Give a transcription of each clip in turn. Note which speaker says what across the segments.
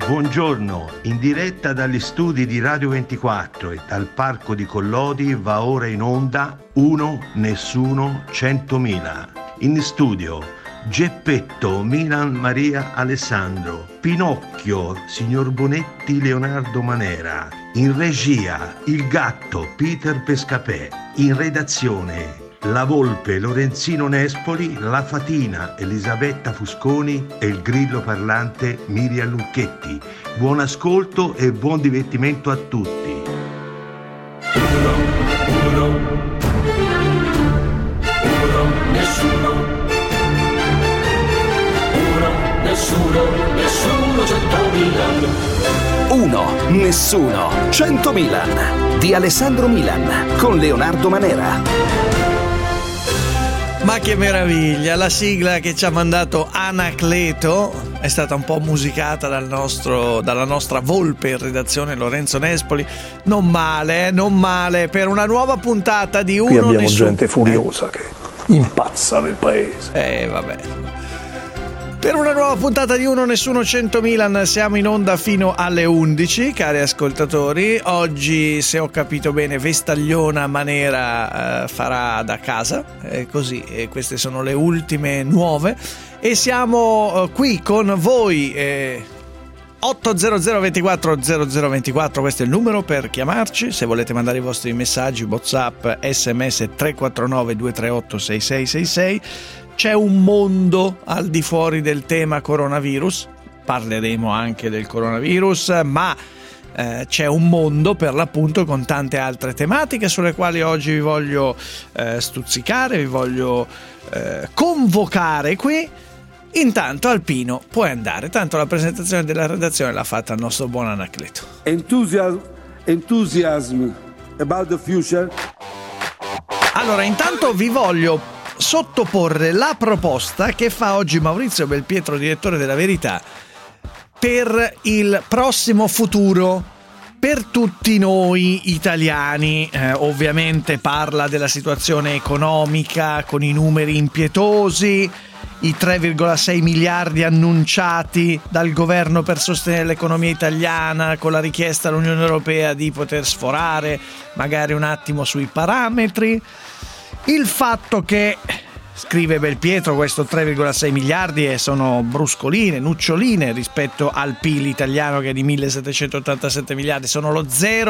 Speaker 1: Buongiorno, in diretta dagli studi di Radio 24 e dal Parco di Collodi va ora in onda Uno, Nessuno, 100.000. In studio Geppetto, Milan Maria Alessandro, Pinocchio, Signor Bonetti Leonardo Manera, in regia Il Gatto Peter Pescapè, in redazione La Volpe Lorenzino Nespoli, La Fatina Elisabetta Fusconi e il grillo parlante Miriam Lucchetti. Buon ascolto e buon divertimento a tutti. Uno, nessuno, 100.000.
Speaker 2: Uno, nessuno, 100.000 di Alessandro Milan con Leonardo Manera.
Speaker 3: Ma che meraviglia, la sigla che ci ha mandato Anacleto è stata un po' musicata dalla nostra volpe in redazione Lorenzo Nespoli. Non male, per una nuova puntata di Uno
Speaker 4: Qui abbiamo
Speaker 3: Nessuno.
Speaker 4: Gente furiosa che impazza nel paese.
Speaker 3: Vabbè. Per una nuova puntata di Uno Nessuno 100.000 siamo in onda fino alle 11, cari ascoltatori. Oggi, se ho capito bene, Vestagliona Manera farà da casa, così, e queste sono le ultime nuove. E siamo qui con voi, 800 24 0024, questo è il numero per chiamarci. Se volete mandare i vostri messaggi, WhatsApp, SMS 349 238 6666. C'è un mondo al di fuori del tema coronavirus, parleremo anche del coronavirus, ma c'è un mondo per l'appunto con tante altre tematiche sulle quali oggi vi voglio stuzzicare, vi voglio convocare qui. Intanto Alpino, puoi andare, tanto la presentazione della redazione l'ha fatta il nostro buon Anacleto.
Speaker 5: Enthusiasm about the future.
Speaker 3: Allora, intanto vi voglio sottoporre la proposta che fa oggi Maurizio Belpietro, direttore della Verità, per il prossimo futuro, per tutti noi italiani. Ovviamente parla della situazione economica con i numeri impietosi, i 3,6 miliardi annunciati dal governo per sostenere l'economia italiana, con la richiesta all'Unione Europea di poter sforare magari un attimo sui parametri. Il fatto che, scrive Belpietro, questo 3,6 miliardi e sono bruscoline, nuccioline rispetto al PIL italiano che è di 1.787 miliardi, sono lo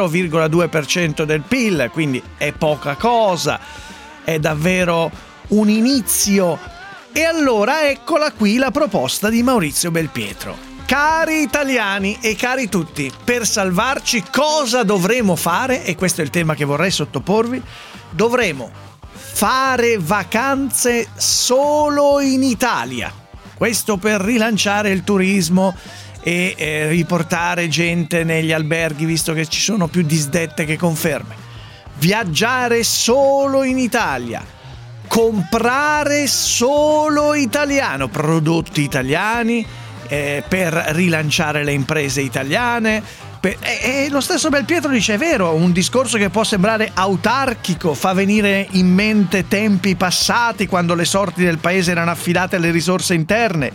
Speaker 3: 0,2% del PIL, quindi è poca cosa, è davvero un inizio. E allora eccola qui la proposta di Maurizio Belpietro. Cari italiani e cari tutti, per salvarci cosa dovremo fare? E questo è il tema che vorrei sottoporvi. Dovremo fare vacanze solo in Italia. Questo per rilanciare il turismo e riportare gente negli alberghi, visto che ci sono più disdette che conferme. Viaggiare solo in Italia. Comprare solo italiano, prodotti italiani, per rilanciare le imprese italiane. E lo stesso Belpietro dice: è vero, un discorso che può sembrare autarchico, fa venire in mente tempi passati quando le sorti del paese erano affidate alle risorse interne.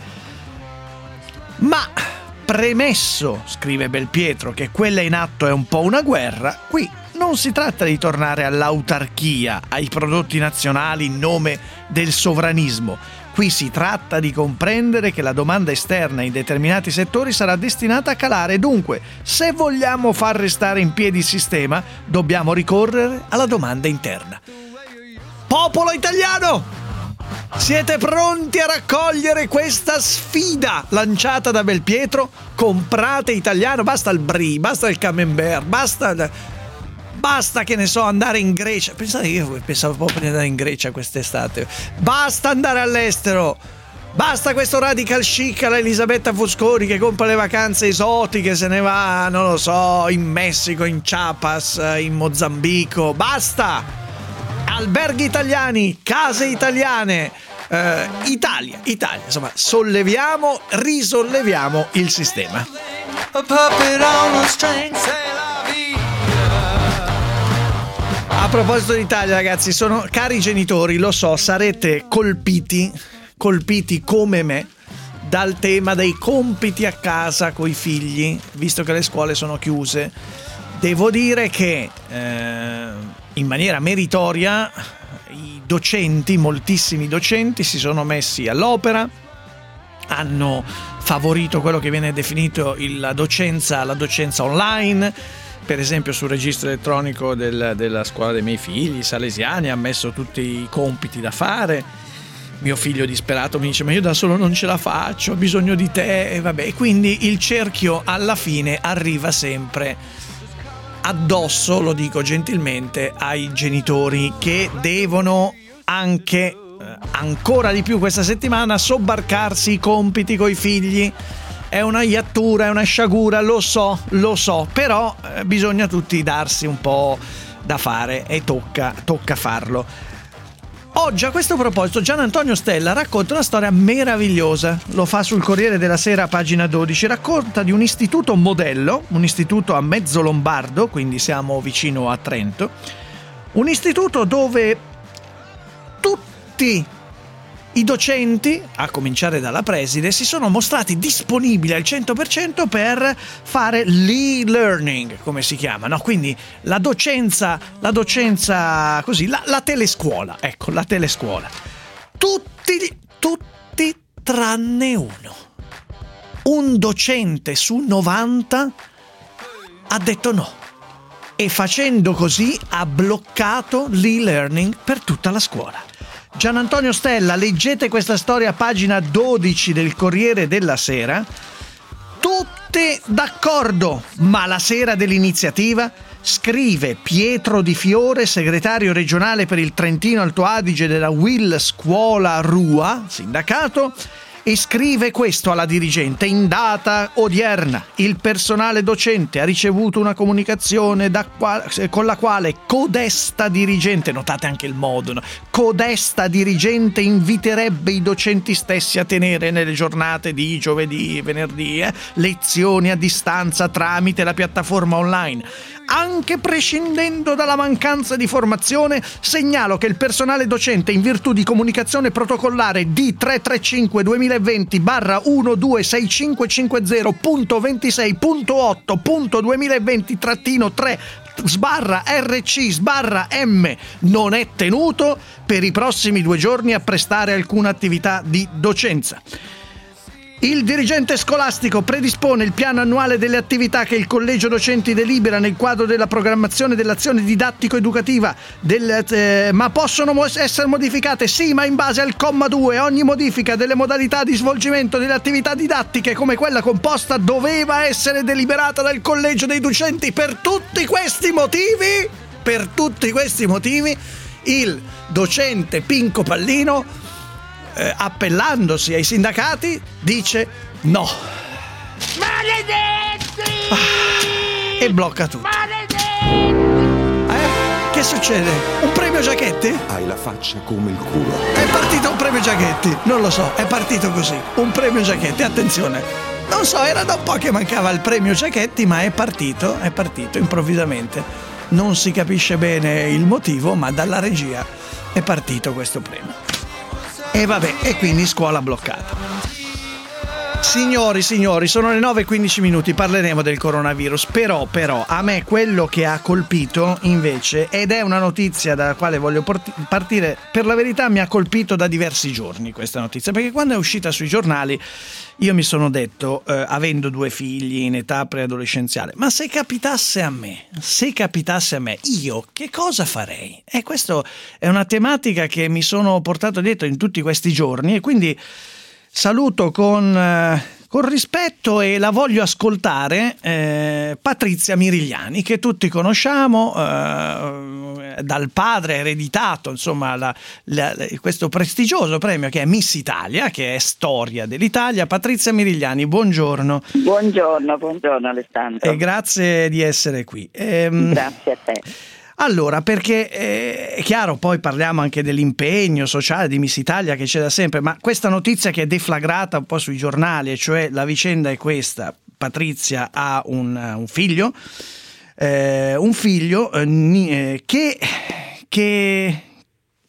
Speaker 3: Ma premesso, scrive Belpietro, che quella in atto è un po' una guerra, qui non si tratta di tornare all'autarchia, ai prodotti nazionali in nome del sovranismo. Qui si tratta di comprendere che la domanda esterna in determinati settori sarà destinata a calare. Dunque, se vogliamo far restare in piedi il sistema, dobbiamo ricorrere alla domanda interna. Popolo italiano! Siete pronti a raccogliere questa sfida lanciata da Belpietro? Comprate italiano, basta il brie, basta il camembert, basta, che ne so, andare in Grecia. Pensate, io pensavo proprio di andare in Grecia quest'estate. Basta andare all'estero. Basta questo radical chic alla Elisabetta Fusconi che compra le vacanze esotiche, se ne va, non lo so, in Messico, in Chiapas, in Mozambico. Basta! Alberghi italiani, case italiane, Italia. Insomma, risolleviamo il sistema. A proposito d'Italia, ragazzi, cari genitori, lo so, sarete colpiti come me dal tema dei compiti a casa coi figli, visto che le scuole sono chiuse. Devo dire che in maniera meritoria i docenti, moltissimi docenti, si sono messi all'opera, hanno favorito quello che viene definito la docenza online. Per esempio sul registro elettronico della scuola dei miei figli salesiani ha messo tutti i compiti da fare. Mio figlio disperato mi dice: ma io da solo non ce la faccio, ho bisogno di te. E vabbè, quindi il cerchio alla fine arriva sempre addosso, lo dico gentilmente, ai genitori, che devono anche ancora di più questa settimana sobbarcarsi i compiti coi figli. È una iattura, è una sciagura, lo so, però bisogna tutti darsi un po' da fare e tocca farlo. Oggi a questo proposito Gian Antonio Stella racconta una storia meravigliosa, lo fa sul Corriere della Sera, pagina 12, racconta di un istituto modello, un istituto a mezzo lombardo, quindi siamo vicino a Trento, un istituto dove tutti i docenti, a cominciare dalla preside, si sono mostrati disponibili al 100% per fare l'e-learning, come si chiama, no? Quindi la docenza così, la telescuola, ecco, la telescuola. Tutti tranne uno. Un docente su 90 ha detto no. E facendo così ha bloccato l'e-learning per tutta la scuola. Gian Antonio Stella, leggete questa storia a pagina 12 del Corriere della Sera. Tutti d'accordo, ma la sera dell'iniziativa, scrive Pietro Di Fiore, segretario regionale per il Trentino Alto Adige della Will Scuola Rua, sindacato, e scrive questo alla dirigente: in data odierna il personale docente ha ricevuto una comunicazione con la quale codesta dirigente, notate anche il modo, no? Codesta dirigente inviterebbe i docenti stessi a tenere nelle giornate di giovedì e venerdì lezioni a distanza tramite la piattaforma online. Anche prescindendo dalla mancanza di formazione, segnalo che il personale docente, in virtù di comunicazione protocollare D335-2020-1.265.2020-3/RC/M, non è tenuto per i prossimi 2 giorni a prestare alcuna attività di docenza. Il dirigente scolastico predispone il piano annuale delle attività che il collegio docenti delibera nel quadro della programmazione dell'azione didattico-educativa, ma possono essere modificate, sì, ma in base al comma 2. Ogni modifica delle modalità di svolgimento delle attività didattiche, come quella composta, doveva essere deliberata dal collegio dei docenti. Per tutti questi motivi, il docente Pinco Pallino, appellandosi ai sindacati, dice no.
Speaker 6: Maledetti!
Speaker 3: E blocca tutto.
Speaker 6: Maledetti!
Speaker 3: Che succede? Un premio Giachetti?
Speaker 7: Hai la faccia come il culo.
Speaker 3: È partito un premio Giachetti? Non lo so, è partito così. Un premio Giachetti, attenzione. Non so, era da un po' che mancava il premio Giachetti, ma è partito improvvisamente. Non si capisce bene il motivo, ma dalla regia è partito questo premio. E vabbè, e quindi scuola bloccata. Signori, sono le 9:15, parleremo del coronavirus, però a me quello che ha colpito invece, ed è una notizia dalla quale voglio partire, per la verità mi ha colpito da diversi giorni questa notizia, perché quando è uscita sui giornali io mi sono detto, avendo 2 figli in età preadolescenziale, ma se capitasse a me, io che cosa farei? E questa è una tematica che mi sono portato dietro in tutti questi giorni, e quindi saluto con rispetto e la voglio ascoltare Patrizia Mirigliani, che tutti conosciamo, dal padre ereditato, insomma, questo prestigioso premio che è Miss Italia, che è storia dell'Italia. Patrizia Mirigliani, buongiorno.
Speaker 8: Buongiorno Alessandro.
Speaker 3: E grazie di essere qui.
Speaker 8: Grazie a te.
Speaker 3: Allora, perché è chiaro, poi parliamo anche dell'impegno sociale di Miss Italia che c'è da sempre, ma questa notizia che è deflagrata un po' sui giornali, e cioè la vicenda è questa: Patrizia ha un figlio che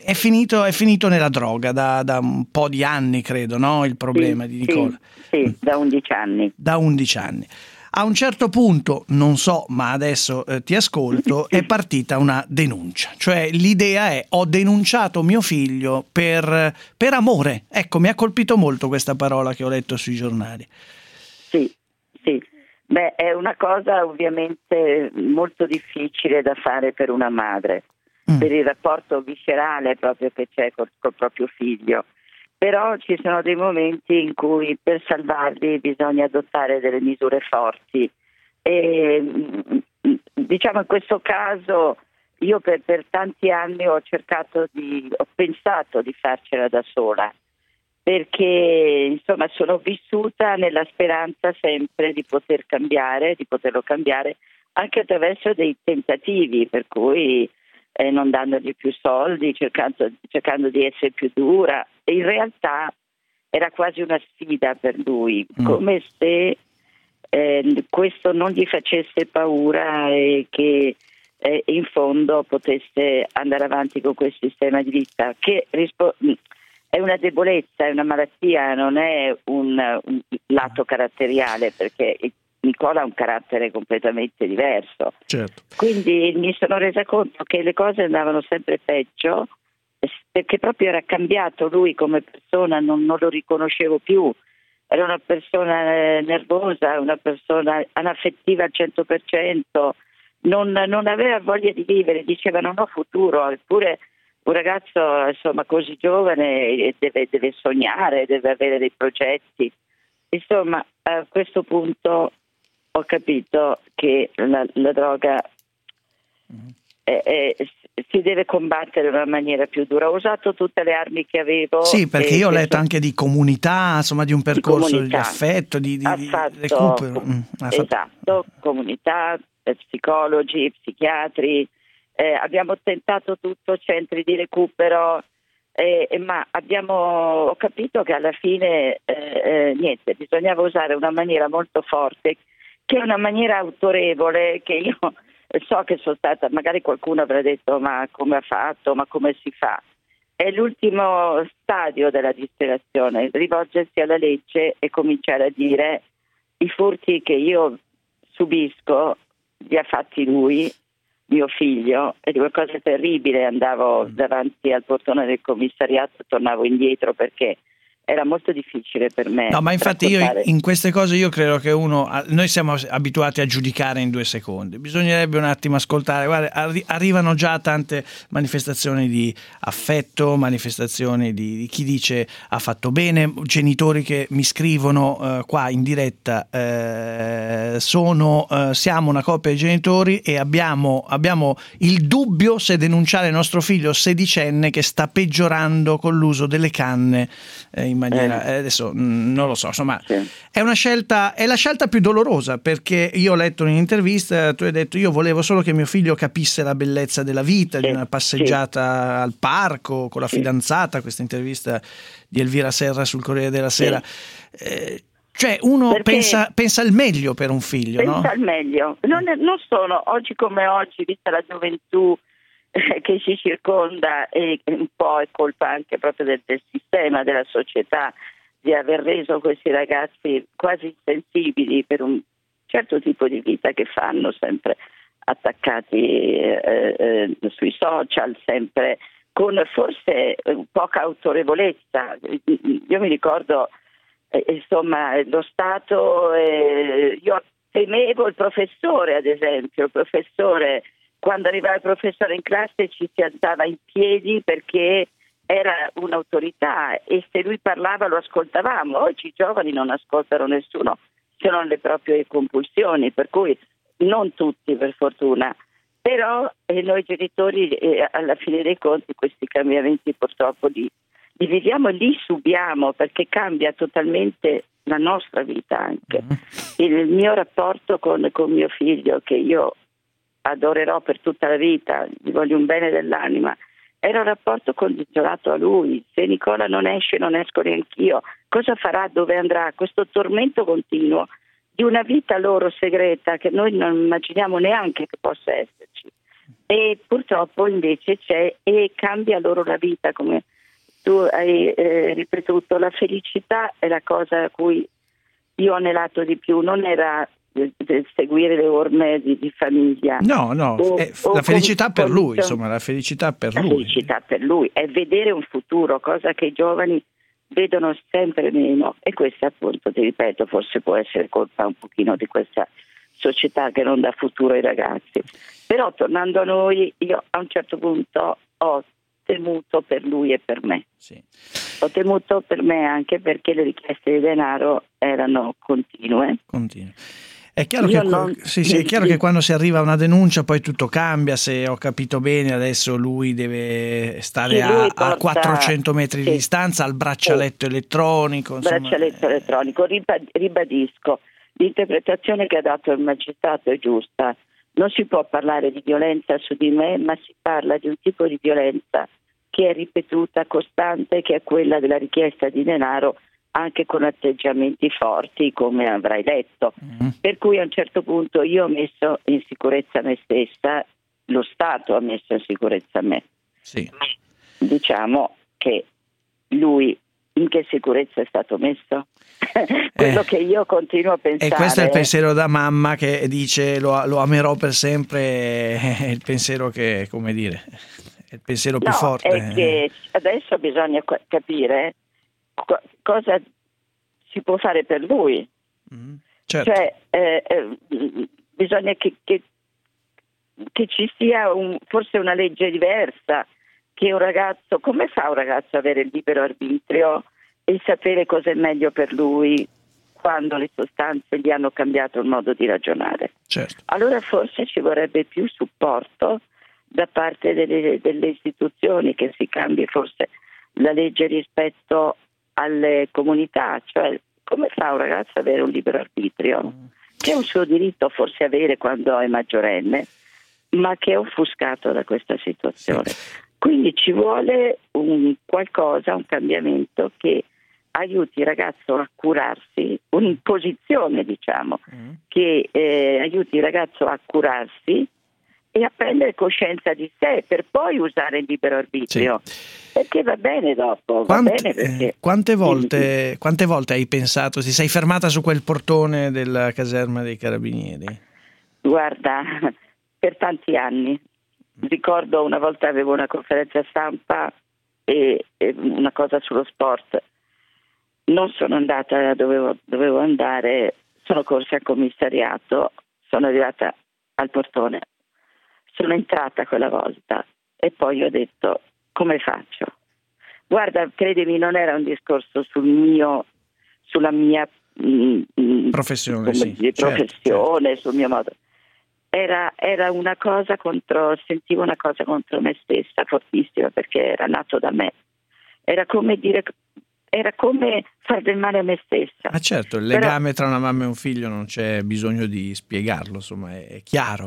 Speaker 3: è finito nella droga da un po' di anni, credo, no? Il problema di Nicola.
Speaker 8: Sì, da 11 anni.
Speaker 3: Da 11 anni. A un certo punto, non so, ma adesso ti ascolto, è partita una denuncia. Cioè l'idea è: ho denunciato mio figlio per amore. Ecco, mi ha colpito molto questa parola che ho letto sui giornali.
Speaker 8: Sì. Beh, è una cosa ovviamente molto difficile da fare per una madre, per il rapporto viscerale proprio che c'è col proprio figlio. Però ci sono dei momenti in cui per salvarli bisogna adottare delle misure forti e diciamo in questo caso io per tanti anni ho pensato di farcela da sola, perché insomma sono vissuta nella speranza sempre di poterlo cambiare anche attraverso dei tentativi, per cui non dandogli più soldi, cercando di essere più dura. In realtà era quasi una sfida per lui, come se questo non gli facesse paura e che in fondo potesse andare avanti con quel sistema di vita che è una debolezza, è una malattia, non è un lato caratteriale, perché Nicola ha un carattere completamente diverso.
Speaker 3: Certo.
Speaker 8: Quindi mi sono resa conto che le cose andavano sempre peggio, perché proprio era cambiato lui come persona, non lo riconoscevo più. Era una persona nervosa, una persona anaffettiva al 100%, non aveva voglia di vivere, diceva non ho futuro, eppure un ragazzo insomma così giovane deve sognare, deve avere dei progetti. Insomma, a questo punto ho capito che la droga si deve combattere in una maniera più dura. Ho usato tutte le armi che avevo.
Speaker 3: Sì, perché io ho letto anche di comunità, insomma, di un percorso di affetto, di recupero.
Speaker 8: Esatto, comunità, psicologi, psichiatri. Abbiamo tentato tutto, centri di recupero, ma ho capito che alla fine niente, bisognava usare una maniera molto forte, che è una maniera autorevole, che io so che sono stata, magari qualcuno avrà detto ma come ha fatto, ma come si fa? È l'ultimo stadio della disperazione, rivolgersi alla legge e cominciare a dire: i furti che io subisco li ha fatti lui, mio figlio, è di qualcosa di terribile. Andavo davanti al portone del commissariato, tornavo indietro perché era molto difficile per me.
Speaker 3: No, ma infatti io in queste cose io credo che noi siamo abituati a giudicare in 2 secondi. Bisognerebbe un attimo ascoltare. Guarda, arrivano già tante manifestazioni di affetto, manifestazioni di chi dice ha fatto bene, genitori che mi scrivono qua in diretta, siamo una coppia di genitori e abbiamo il dubbio se denunciare il nostro figlio 16enne che sta peggiorando con l'uso delle canne in maniera adesso non lo so, insomma sì. È la scelta più dolorosa, perché io ho letto un'intervista, tu hai detto io volevo solo che mio figlio capisse la bellezza della vita, di una passeggiata al parco con la fidanzata, questa intervista di Elvira Serra sul Corriere della Sera. Cioè uno pensa al meglio per un figlio,
Speaker 8: pensa
Speaker 3: no?
Speaker 8: Al meglio, non sono oggi come oggi, vista la gioventù che ci circonda, e un po' è colpa anche proprio del sistema, della società, di aver reso questi ragazzi quasi insensibili per un certo tipo di vita che fanno, sempre attaccati sui social, sempre con forse poca autorevolezza. Io mi ricordo insomma lo Stato, io temevo il professore, ad esempio, il professore. Quando arrivava il professore in classe ci si alzava in piedi perché era un'autorità e se lui parlava lo ascoltavamo. Oggi i giovani non ascoltano nessuno, se non le proprie compulsioni, per cui non tutti per fortuna, però noi genitori alla fine dei conti questi cambiamenti purtroppo li viviamo e li subiamo, perché cambia totalmente la nostra vita anche. Il mio rapporto con mio figlio, che io adorerò per tutta la vita, gli voglio un bene dell'anima, era un rapporto condizionato a lui. Se Nicola non esce, non esco neanch'io. Cosa farà? Dove andrà? Questo tormento continuo di una vita loro segreta che noi non immaginiamo neanche che possa esserci. E purtroppo invece c'è e cambia loro la vita, come tu hai ripetuto. La felicità è la cosa a cui io ho anelato di più, non era seguire le orme di famiglia.
Speaker 3: No, la felicità per lui, insomma, la felicità per lui.
Speaker 8: La felicità per lui è vedere un futuro, cosa che i giovani vedono sempre meno, e questa, appunto, ti ripeto, forse può essere colpa un pochino di questa società che non dà futuro ai ragazzi. Però tornando a noi, io a un certo punto ho temuto per lui e per me.
Speaker 3: Sì.
Speaker 8: Ho temuto per me anche perché le richieste di denaro erano continue.
Speaker 3: È chiaro, è chiaro che quando si arriva a una denuncia poi tutto cambia. Se ho capito bene, adesso lui deve stare a 400 metri di distanza al braccialetto elettronico.
Speaker 8: Braccialetto elettronico. Ribadisco, l'interpretazione che ha dato il magistrato è giusta. Non si può parlare di violenza su di me, ma si parla di un tipo di violenza che è ripetuta, costante, che è quella della richiesta di denaro, anche con atteggiamenti forti, come avrai letto. Per cui a un certo punto io ho messo in sicurezza me stessa, lo Stato ha messo in sicurezza me.
Speaker 3: Sì.
Speaker 8: Diciamo che lui in che sicurezza è stato messo? Quello che io continuo a pensare.
Speaker 3: E questo è il pensiero da mamma che dice lo amerò per sempre, è il pensiero che, come dire, è il pensiero più forte.
Speaker 8: È che adesso bisogna capire cosa si può fare per lui.
Speaker 3: Certo.
Speaker 8: Cioè bisogna che ci sia forse una legge diversa, che un ragazzo, come fa un ragazzo ad avere il libero arbitrio e sapere cosa è meglio per lui quando le sostanze gli hanno cambiato il modo di ragionare?
Speaker 3: Certo.
Speaker 8: Allora forse ci vorrebbe più supporto da parte delle istituzioni, che si cambi forse la legge rispetto alle comunità. Cioè, come fa un ragazzo ad avere un libero arbitrio, che è un suo diritto forse avere quando è maggiorenne, ma che è offuscato da questa situazione? Sì. Quindi ci vuole un cambiamento che aiuti il ragazzo a curarsi, un'imposizione, diciamo, che aiuti il ragazzo a curarsi e a prendere coscienza di sé, per poi usare il libero arbitrio. Sì. Perché va bene dopo.
Speaker 3: Quante volte hai pensato, ti sei fermata su quel portone della caserma dei Carabinieri?
Speaker 8: Guarda, per tanti anni. Ricordo una volta avevo una conferenza stampa e una cosa sullo sport. Non sono andata dove dovevo andare, sono corsa al commissariato, sono arrivata al portone, sono entrata quella volta e poi ho detto: come faccio? Guarda, credimi, non era un discorso sulla mia
Speaker 3: professione,
Speaker 8: certo. Sul mio modo. Era una cosa sentivo una cosa contro me stessa fortissima, perché era nato da me. Era come far del male a me stessa.
Speaker 3: Ah, certo, il legame tra una mamma e un figlio non c'è bisogno di spiegarlo, insomma, è chiaro.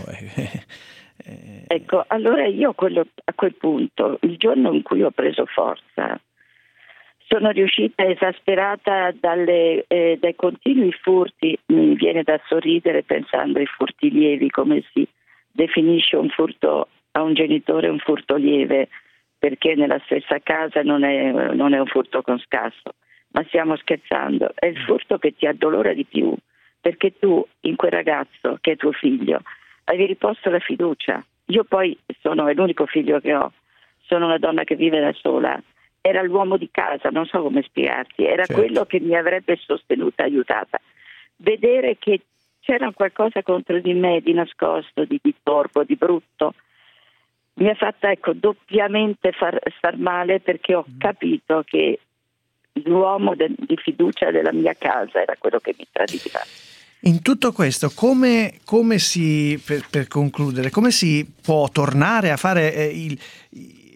Speaker 8: Ecco, allora io a quel punto, il giorno in cui ho preso forza, sono riuscita, esasperata dai continui furti. Mi viene da sorridere pensando ai furti lievi, come si definisce un furto a un genitore, un furto lieve, perché nella stessa casa non è un furto con scasso, ma stiamo scherzando, è il furto che ti addolora di più, perché tu in quel ragazzo che è tuo figlio avevi riposto la fiducia. Io poi è l'unico figlio che ho, sono una donna che vive da sola. Era l'uomo di casa, non so come spiegarti, era certo. Quello che mi avrebbe sostenuta, aiutata. Vedere che c'era qualcosa contro di me, di nascosto, di torbo, di brutto, mi ha fatta doppiamente far male, perché ho capito che l'uomo di fiducia della mia casa era quello che mi tradiva.
Speaker 3: In tutto questo, come si, per concludere, come si può tornare a fare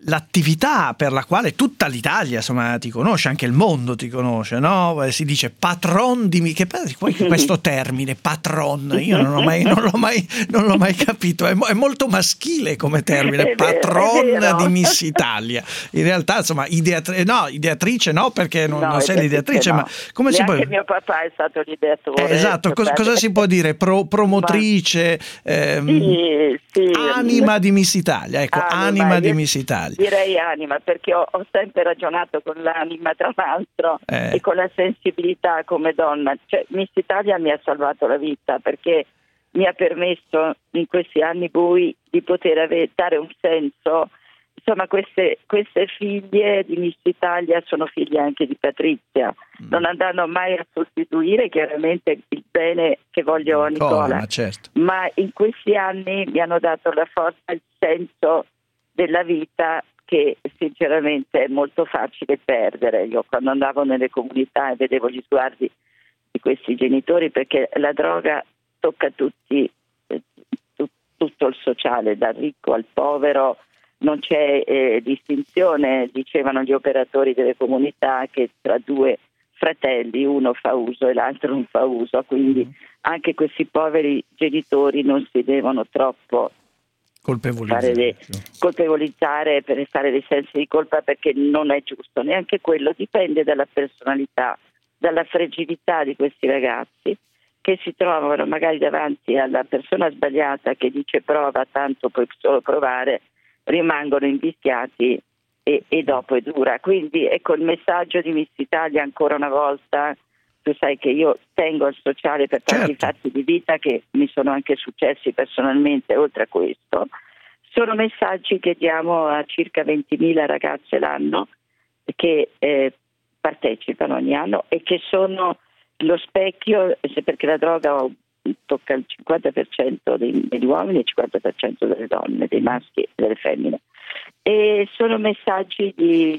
Speaker 3: l'attività per la quale tutta l'Italia insomma ti conosce, anche il mondo ti conosce, no? Si dice patron di che poi questo termine patron io non l'ho mai capito, è molto maschile come termine, patron di Miss Italia. In realtà insomma ideatrice no, perché non sei l'ideatrice,
Speaker 8: no.
Speaker 3: Ma come si può...
Speaker 8: mio papà è stato l'ideatore.
Speaker 3: Esatto, cosa si può dire? Promotrice, sì, anima di Miss Italia, ecco, anima di Miss Italia.
Speaker 8: Direi anima, perché ho sempre ragionato con l'anima, tra l'altro, e con la sensibilità come donna. Cioè, Miss Italia mi ha salvato la vita, perché mi ha permesso in questi anni bui di poter dare un senso. Insomma, queste figlie di Miss Italia sono figlie anche di Patrizia, non andranno mai a sostituire chiaramente il bene che voglio a Nicola,
Speaker 3: certo.
Speaker 8: Ma in questi anni mi hanno dato la forza e il senso della vita che sinceramente è molto facile perdere. Io quando andavo nelle comunità e vedevo gli sguardi di questi genitori, perché la droga tocca tutti, tutto il sociale, dal ricco al povero, non c'è distinzione, dicevano gli operatori delle comunità, che tra due fratelli uno fa uso e l'altro non fa uso, quindi anche questi poveri genitori non si devono troppo colpevolizzare per fare dei sensi di colpa, perché non è giusto, neanche quello. Dipende dalla personalità, dalla fragilità di questi ragazzi, che si trovano magari davanti alla persona sbagliata che dice prova, tanto puoi solo provare, rimangono invischiati e dopo è dura. Quindi ecco il messaggio di Miss Italia ancora una volta. Tu sai che io tengo al sociale per tanti fatti di vita che mi sono anche successi personalmente, oltre a questo. Sono messaggi che diamo a circa 20.000 ragazze l'anno che partecipano ogni anno e che sono lo specchio, perché la droga tocca il 50% degli uomini e il 50% delle donne, dei maschi e delle femmine. E sono messaggi di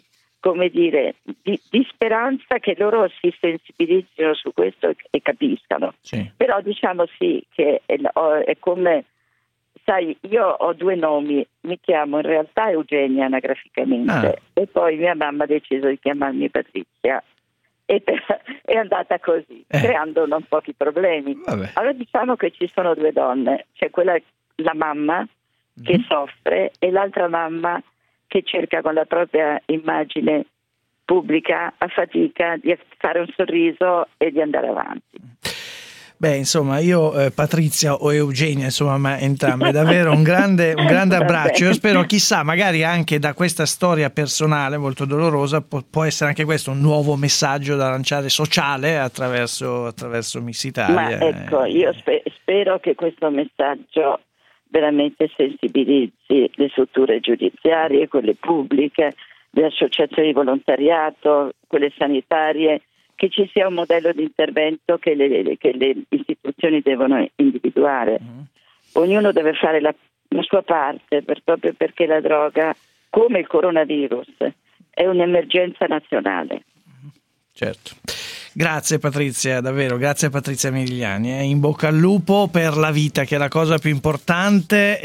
Speaker 8: speranza, che loro si sensibilizzino su questo e capiscano.
Speaker 3: Sì.
Speaker 8: Però diciamo sì che è come, sai, io ho due nomi, mi chiamo in realtà Eugenia anagraficamente e poi mia mamma ha deciso di chiamarmi Patrizia e è andata così, creando non pochi problemi.
Speaker 3: Vabbè.
Speaker 8: Allora diciamo che ci sono due donne, c'è la mamma che soffre e l'altra mamma che cerca con la propria immagine pubblica a fatica di fare un sorriso e di andare avanti.
Speaker 3: Beh, insomma, io Patrizia o Eugenia, insomma, ma entrambe, davvero un grande abbraccio. Io spero, chissà, magari anche da questa storia personale molto dolorosa può essere anche questo un nuovo messaggio da lanciare sociale attraverso Miss Italia.
Speaker 8: Ma ecco, io spero che questo messaggio veramente sensibilizzi le strutture giudiziarie, quelle pubbliche, le associazioni di volontariato, quelle sanitarie, che ci sia un modello di intervento che le istituzioni devono individuare. Ognuno deve fare la sua parte, proprio perché la droga, come il coronavirus, è un'emergenza nazionale.
Speaker 3: Certo. Grazie Patrizia, davvero, grazie a Patrizia Merigliani. In bocca al lupo per la vita, che è la cosa più importante.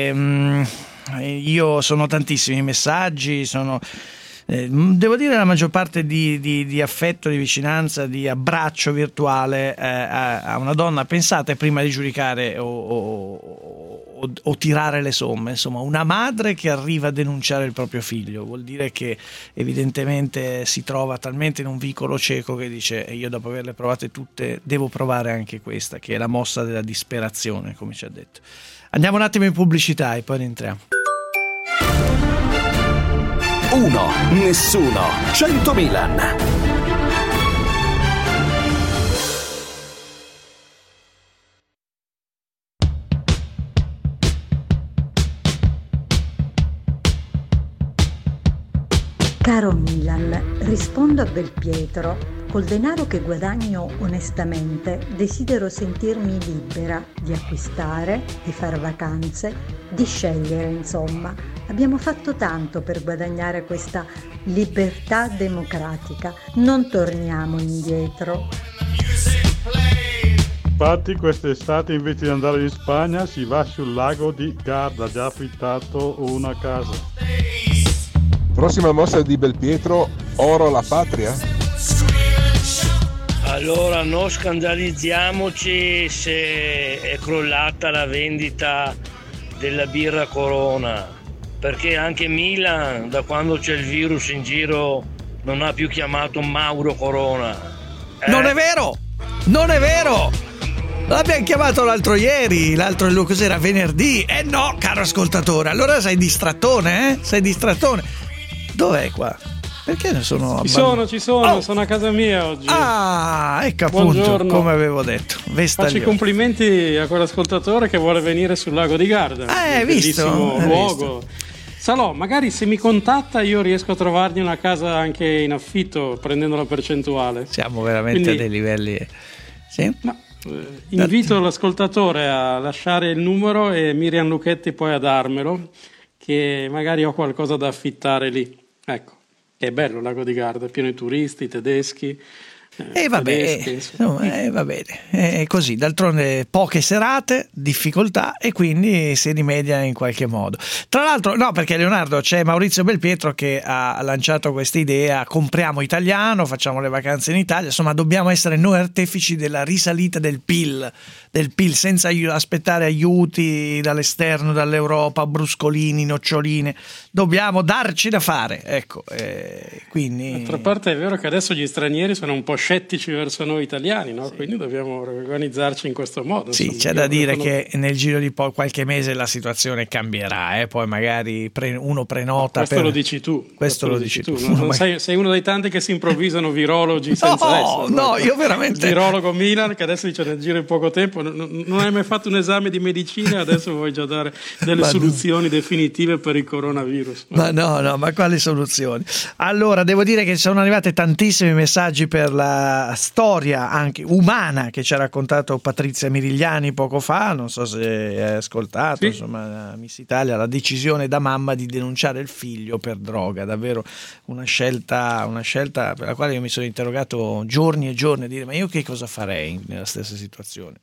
Speaker 3: Io sono tantissimi messaggi, devo dire la maggior parte di affetto, di vicinanza, di abbraccio virtuale a una donna. Pensate, prima di giudicare o tirare le somme, insomma, una madre che arriva a denunciare il proprio figlio vuol dire che evidentemente si trova talmente in un vicolo cieco che dice io dopo averle provate tutte devo provare anche questa, che è la mossa della disperazione, come ci ha detto. Andiamo un attimo in pubblicità e poi rientriamo.
Speaker 2: 1, nessuno, 100 Milan.
Speaker 6: Caro Milan, rispondo a Belpietro. Col denaro che guadagno onestamente desidero sentirmi libera di acquistare, di fare vacanze, di scegliere, insomma. Abbiamo fatto tanto per guadagnare questa libertà democratica. Non torniamo indietro.
Speaker 9: Infatti quest'estate invece di andare in Spagna si va sul lago di Garda, già affittato una casa.
Speaker 10: prossima mossa di Belpietro, oro alla patria?
Speaker 11: Allora non scandalizziamoci se è crollata la vendita della birra Corona, perché anche Milan, da quando c'è il virus in giro, non ha più chiamato Mauro Corona.
Speaker 3: Non è vero! Non è vero! L'abbiamo chiamato l'altro ieri, cos'era, venerdì? No, caro ascoltatore, allora sei distrattone, eh? Sei distrattone. Dov'è qua? Perché ne sono
Speaker 12: Ci sono, sono a casa mia oggi.
Speaker 3: Ecco appunto. Buongiorno. Come avevo detto.
Speaker 12: Faccio i complimenti a quell'ascoltatore che vuole venire sul lago di Garda.
Speaker 3: Hai visto?
Speaker 12: Luogo. Salò, magari se mi contatta io riesco a trovargli una casa anche in affitto prendendo la percentuale.
Speaker 3: Siamo veramente a dei livelli. Sì?
Speaker 12: Ma, invito l'ascoltatore a lasciare il numero e Miriam Lucchetti poi a darmelo, che magari ho qualcosa da affittare lì. Ecco. È bello il lago di Garda, è pieno di turisti, tedeschi.
Speaker 3: Va bene, è così. D'altronde poche serate, difficoltà e quindi si rimedia in qualche modo. Tra l'altro, no, perché Leonardo, c'è Maurizio Belpietro che ha lanciato questa idea: compriamo italiano, facciamo le vacanze in Italia, insomma dobbiamo essere noi artefici della risalita del PIL senza aspettare aiuti dall'esterno, dall'Europa, bruscolini, noccioline, dobbiamo darci da fare, ecco. Quindi
Speaker 12: d'altra parte è vero che adesso gli stranieri sono un po' scettici verso noi italiani, no? Sì. Quindi dobbiamo organizzarci in questo modo.
Speaker 3: Sì, insomma, c'è da dire che nel giro di qualche mese la situazione cambierà, poi magari uno prenota.
Speaker 12: Questo lo dici tu.
Speaker 3: Questo lo dici tu.
Speaker 12: Non sei uno dei tanti che si improvvisano virologi senza essere.
Speaker 3: No, io veramente.
Speaker 12: Virologo Milan che adesso dice nel giro di poco tempo non hai mai fatto un esame di medicina e adesso vuoi già dare delle soluzioni definitive per il coronavirus.
Speaker 3: Ma no, ma quali soluzioni? Allora, devo dire che sono arrivati tantissimi messaggi per la storia anche umana che ci ha raccontato Patrizia Mirigliani poco fa, non so se hai ascoltato, sì. Insomma, Miss Italia, la decisione da mamma di denunciare il figlio per droga, davvero una scelta per la quale io mi sono interrogato giorni e giorni a dire: ma io che cosa farei nella stessa situazione?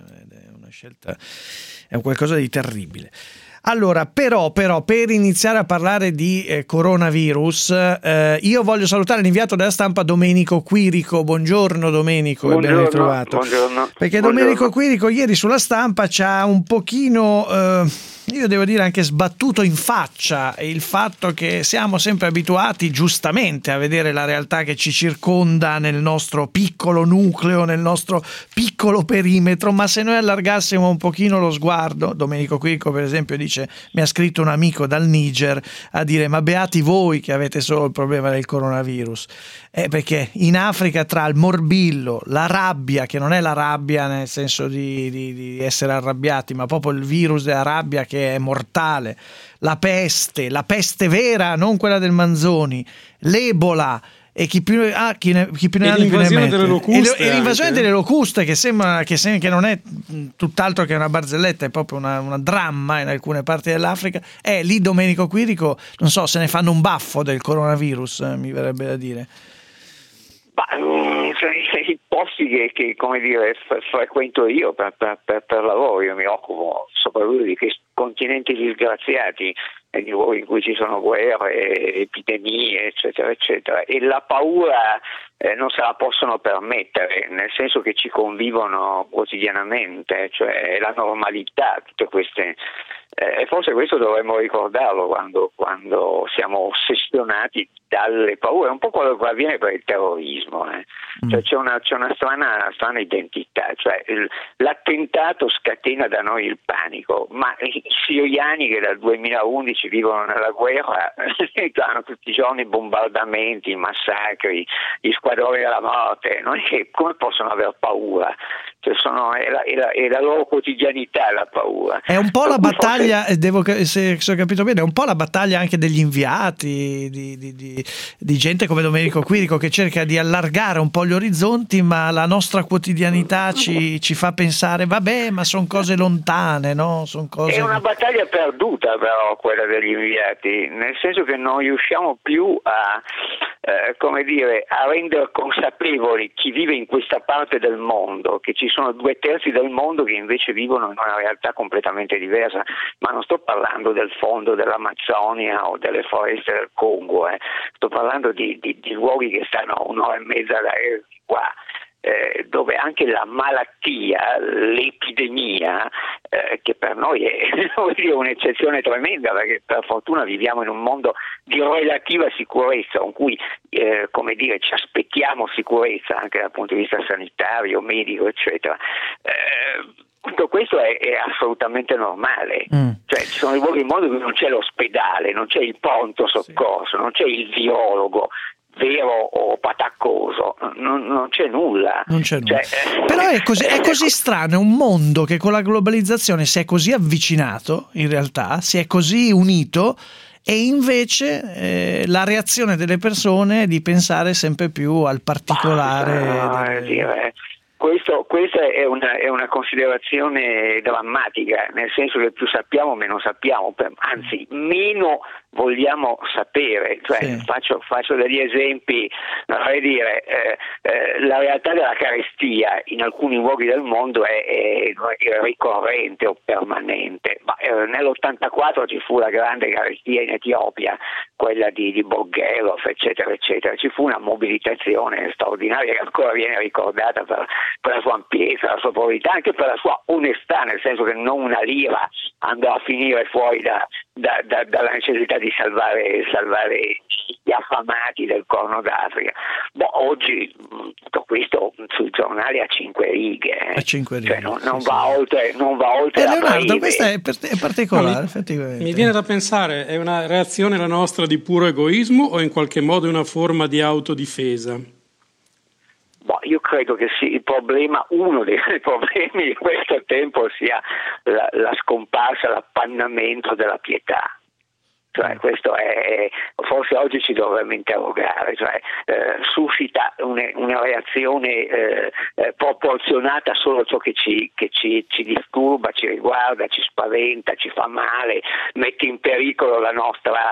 Speaker 3: È una scelta, è un qualcosa di terribile. Allora, però, per iniziare a parlare di coronavirus, io voglio salutare l'inviato della stampa Domenico Quirico. Buongiorno Domenico, e ben ritrovato.
Speaker 13: Buongiorno.
Speaker 3: Perché Domenico Quirico ieri sulla stampa ci ha un pochino, io devo dire anche sbattuto in faccia il fatto che siamo sempre abituati giustamente a vedere la realtà che ci circonda nel nostro piccolo nucleo, nel nostro piccolo perimetro, ma se noi allargassimo un pochino lo sguardo, Domenico Quirico per esempio dice: mi ha scritto un amico dal Niger a dire: ma beati voi che avete solo il problema del coronavirus, perché in Africa tra il morbillo, la rabbia, che non è la rabbia nel senso di essere arrabbiati, ma proprio il virus della rabbia che è mortale, la peste vera, non quella del Manzoni, l'Ebola e chi più ne ha più ne mette, e l'invasione delle locuste che sembra che non è tutt'altro che una barzelletta, è proprio una dramma in alcune parti dell'Africa. Lì Domenico Quirico, non so, se ne fanno un baffo del coronavirus, mi verrebbe da dire.
Speaker 13: I posti che come dire frequento io per lavoro, io mi occupo soprattutto di questi continenti disgraziati, di luoghi in cui ci sono guerre, epidemie, eccetera, eccetera, e la paura non se la possono permettere, nel senso che ci convivono quotidianamente, cioè è la normalità, tutte queste. E forse questo dovremmo ricordarlo quando siamo ossessionati dalle paure, un po' quello che avviene per il terrorismo, Cioè c'è una strana identità, cioè l'attentato scatena da noi il panico, ma i siriani che dal 2011 vivono nella guerra hanno tutti i giorni bombardamenti, massacri, gli squadroni della morte, non è che come possono aver paura? Cioè è la loro quotidianità la paura.
Speaker 3: È un po' la battaglia, se ho capito bene, è un po' la battaglia anche degli inviati, di gente come Domenico Quirico che cerca di allargare un po' gli orizzonti, ma la nostra quotidianità ci fa pensare: vabbè, ma sono cose lontane, no? È
Speaker 13: una battaglia perduta però quella degli inviati, nel senso che non riusciamo più a rendere consapevoli chi vive in questa parte del mondo che ci sono 2/3 del mondo che invece vivono in una realtà completamente diversa, ma non sto parlando del fondo dell'Amazzonia o delle foreste del Congo, sto parlando di luoghi che stanno a 1 ora e mezza da qua, dove anche la malattia, l'epidemia, che per noi è un'eccezione tremenda, perché per fortuna viviamo in un mondo di relativa sicurezza, in cui ci aspettiamo sicurezza anche dal punto di vista sanitario, medico, eccetera. Tutto questo è assolutamente normale. Cioè, ci sono luoghi del mondo dove non c'è l'ospedale, non c'è il pronto soccorso, non c'è il virologo vero o pataccoso, non c'è nulla.
Speaker 3: Non c'è nulla. Però è così strano, è un mondo che con la globalizzazione si è così avvicinato, in realtà, si è così unito, e invece la reazione delle persone è di pensare sempre più al particolare.
Speaker 13: Questa è una considerazione drammatica, nel senso che più sappiamo meno sappiamo, anzi meno vogliamo sapere. Cioè, faccio degli esempi, vorrei dire, la realtà della carestia in alcuni luoghi del mondo è ricorrente o permanente. Nell'84 ci fu la grande carestia in Etiopia, quella di Borghelov, eccetera eccetera. Ci fu una mobilitazione straordinaria che ancora viene ricordata per la sua ampiezza, la sua probabilità, anche per la sua onestà, nel senso che non una lira andò a finire fuori dalla necessità di salvare gli affamati del Corno d'Africa. Oggi tutto questo sui giornali a 5 righe.
Speaker 3: A 5 righe.
Speaker 13: Cioè, non va oltre la
Speaker 3: Leonardo,
Speaker 13: breve.
Speaker 3: questa è particolare, effettivamente.
Speaker 12: Mi viene da pensare, è una reazione la nostra di puro egoismo o in qualche modo una forma di autodifesa?
Speaker 13: Io credo che uno dei problemi di questo tempo sia la scomparsa, l'appannamento della pietà. Cioè, questo forse oggi ci dovremmo interrogare, suscita una reazione proporzionata solo a ciò che ci disturba, ci riguarda, ci spaventa, ci fa male, mette in pericolo la nostra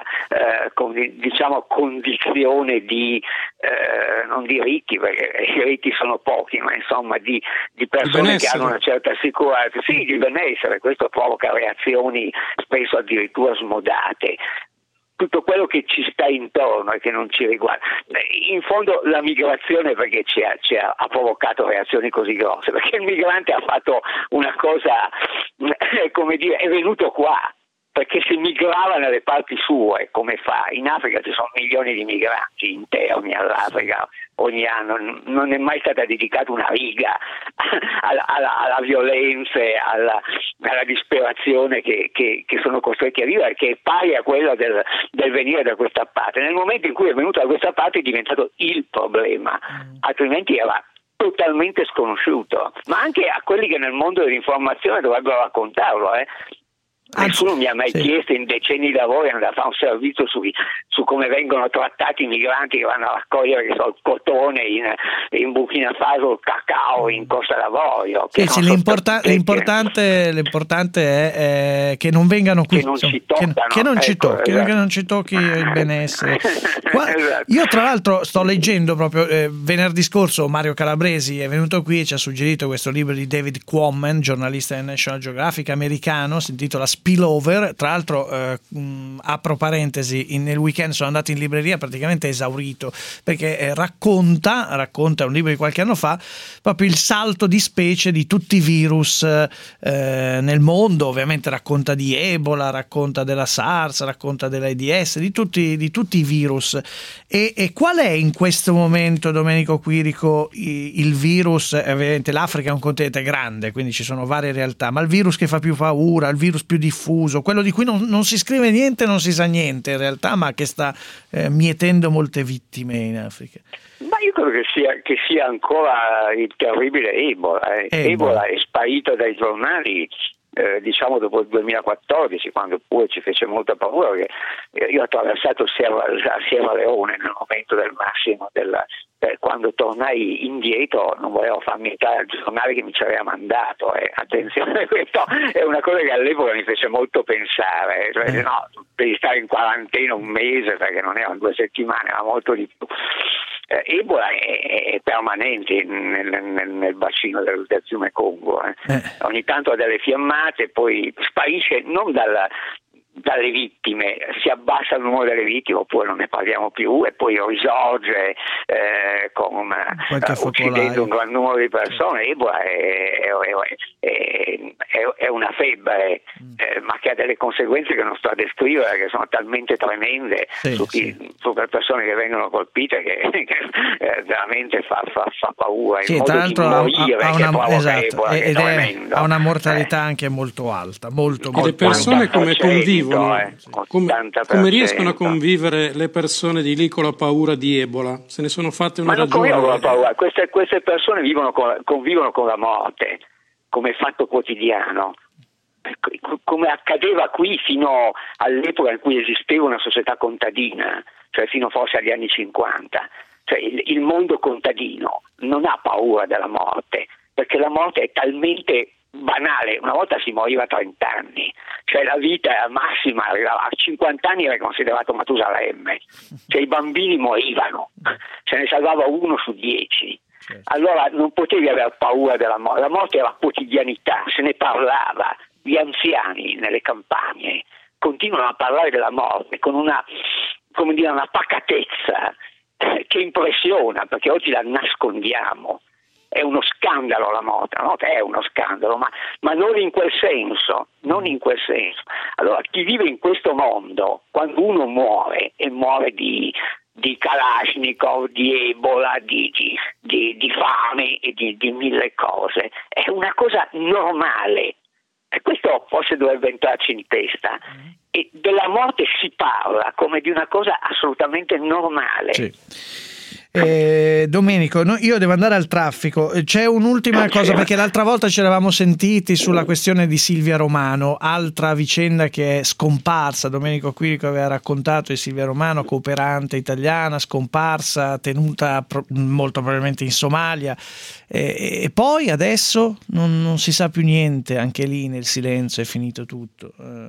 Speaker 13: condizione di non di ricchi, perché i ricchi sono pochi, ma insomma di persone che hanno una certa sicurezza, di benessere. Questo provoca reazioni spesso addirittura smodate. Tutto quello che ci sta intorno e che non ci riguarda. In fondo la migrazione, perché ha provocato reazioni così grosse? Perché il migrante ha fatto una cosa, è venuto qua, perché se migrava nelle parti sue, come fa? In Africa ci sono milioni di migranti interni all'Africa ogni anno, non è mai stata dedicata una riga alla violenza, alla disperazione che sono costretti a vivere, che è pari a quella del venire da questa parte. Nel momento in cui è venuto da questa parte è diventato il problema, altrimenti era totalmente sconosciuto, ma anche a quelli che nel mondo dell'informazione dovrebbero raccontarlo. Nessuno mi ha mai chiesto in decenni di lavoro da fare un servizio su come vengono trattati i migranti che vanno a raccogliere il cotone in Burkina Faso, il cacao in Costa d'Avorio.
Speaker 3: L'importante è che non vengano qui, che non ci tocchi il benessere.
Speaker 13: Esatto.
Speaker 3: Io tra l'altro sto leggendo proprio venerdì scorso Mario Calabresi è venuto qui e ci ha suggerito questo libro di David Quammen, giornalista del National Geographic americano, si intitola Spillover. Tra l'altro apro parentesi, nel weekend sono andato in libreria praticamente esaurito, perché racconta un libro di qualche anno fa proprio il salto di specie di tutti i virus nel mondo. Ovviamente racconta di Ebola, racconta della SARS, racconta dell'AIDS, di tutti i virus. E qual è in questo momento, Domenico Quirico, il virus? Ovviamente l'Africa è un continente grande, quindi ci sono varie realtà, ma il virus che fa più paura, il virus più diffuso, quello di cui non si scrive niente, non si sa niente in realtà, ma che sta mietendo molte vittime in Africa?
Speaker 13: Ma io credo che sia ancora il terribile Ebola. Ebola è sparito dai giornali dopo il 2014, quando pure ci fece molta paura, perché io ho attraversato Sierra Leone nel momento del massimo della quando tornai indietro non volevo farmi entrare al giornale che mi ci aveva mandato. Attenzione, questa è una cosa che all'epoca mi fece molto pensare, cioè, no, devi stare in quarantena un mese, perché non erano 2 settimane, ma molto di più. Ebola è permanente nel bacino del fiume Congo. Ogni tanto ha delle fiammate, poi sparisce non dalle vittime, si abbassa il numero delle vittime oppure non ne parliamo più, e poi risorge uccidendo un gran numero di persone. Ebola è una febbre, ma che ha delle conseguenze che non sto a descrivere, che sono talmente tremende sulle persone che vengono colpite che veramente fa paura.
Speaker 3: Sì, tra l'altro ha una mortalità anche molto alta, molto.
Speaker 12: E le persone come convivono? Come riescono a convivere le persone di lì con la paura di Ebola? Se ne sono fatte una ragione?
Speaker 13: Ma non con la paura, queste persone convivono con la morte come fatto quotidiano, come accadeva qui fino all'epoca in cui esisteva una società contadina, cioè fino forse agli anni 50. Cioè il mondo contadino non ha paura della morte, perché la morte è talmente banale. Una volta si moriva a 30 anni, cioè la vita massima arrivava a 50 anni, era considerato Matusalemme, cioè i bambini morivano, se ne salvava 1 su 10. Allora non potevi aver paura della morte, la morte era quotidianità, se ne parlava. Gli anziani nelle campagne continuano a parlare della morte con una pacatezza che impressiona, perché oggi la nascondiamo. È uno scandalo la morte è uno scandalo, ma non in quel senso, Allora chi vive in questo mondo, quando uno muore, e muore di Kalashnikov, di Ebola, di fame e di 1000 cose, è una cosa normale, e questo forse dovrebbe entrarci in testa. E della morte si parla come di una cosa assolutamente normale.
Speaker 3: Sì. Domenico, io devo andare al traffico. C'è un'ultima cosa, perché l'altra volta ci eravamo sentiti sulla questione di Silvia Romano, altra vicenda che è scomparsa. Domenico Quirico aveva raccontato di Silvia Romano, cooperante italiana, scomparsa, tenuta molto probabilmente in Somalia, e poi adesso non si sa più niente, anche lì nel silenzio è finito tutto.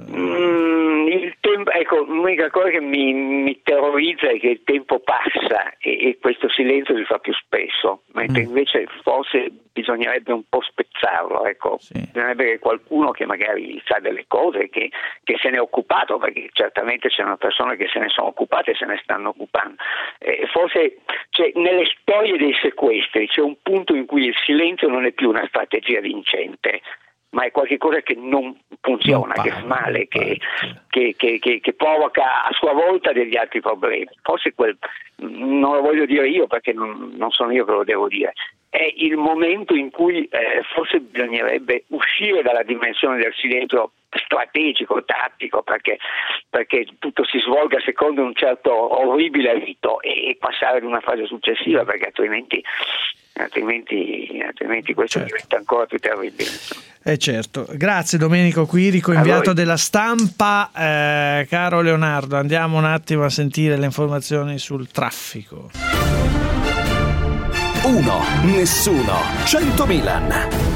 Speaker 13: Ecco, l'unica cosa che mi terrorizza è che il tempo passa e questo silenzio si fa più spesso, mentre invece forse bisognerebbe un po' spezzarlo, ecco. Bisognerebbe che qualcuno che magari sa delle cose, che se ne è occupato, perché certamente c'erano persone che se ne sono occupate e se ne stanno occupando. Forse nelle storie dei sequestri c'è un punto in cui il silenzio non è più una strategia vincente, ma è qualcosa che non funziona, che fa male, che provoca a sua volta degli altri problemi. Forse non lo voglio dire io, perché non sono io che lo devo dire. È il momento in cui forse bisognerebbe uscire dalla dimensione del silenzio strategico, tattico, perché tutto si svolga secondo un certo orribile rito, e passare ad una fase successiva, perché altrimenti questo diventa ancora più terribile.
Speaker 3: Certo. Grazie Domenico Quirico, inviato della Stampa. Caro Leonardo, andiamo un attimo a sentire le informazioni sul traffico.
Speaker 2: 1, nessuno, 100 Milan.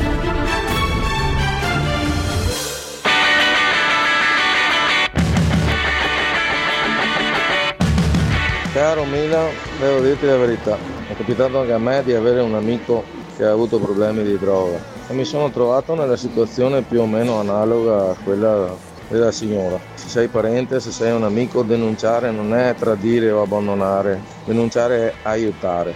Speaker 10: Caro Milan, devo dirti la verità, è capitato anche a me di avere un amico che ha avuto problemi di droga e mi sono trovato nella situazione più o meno analoga a quella della signora. Se sei parente, se sei un amico, denunciare non è tradire o abbandonare, denunciare è aiutare.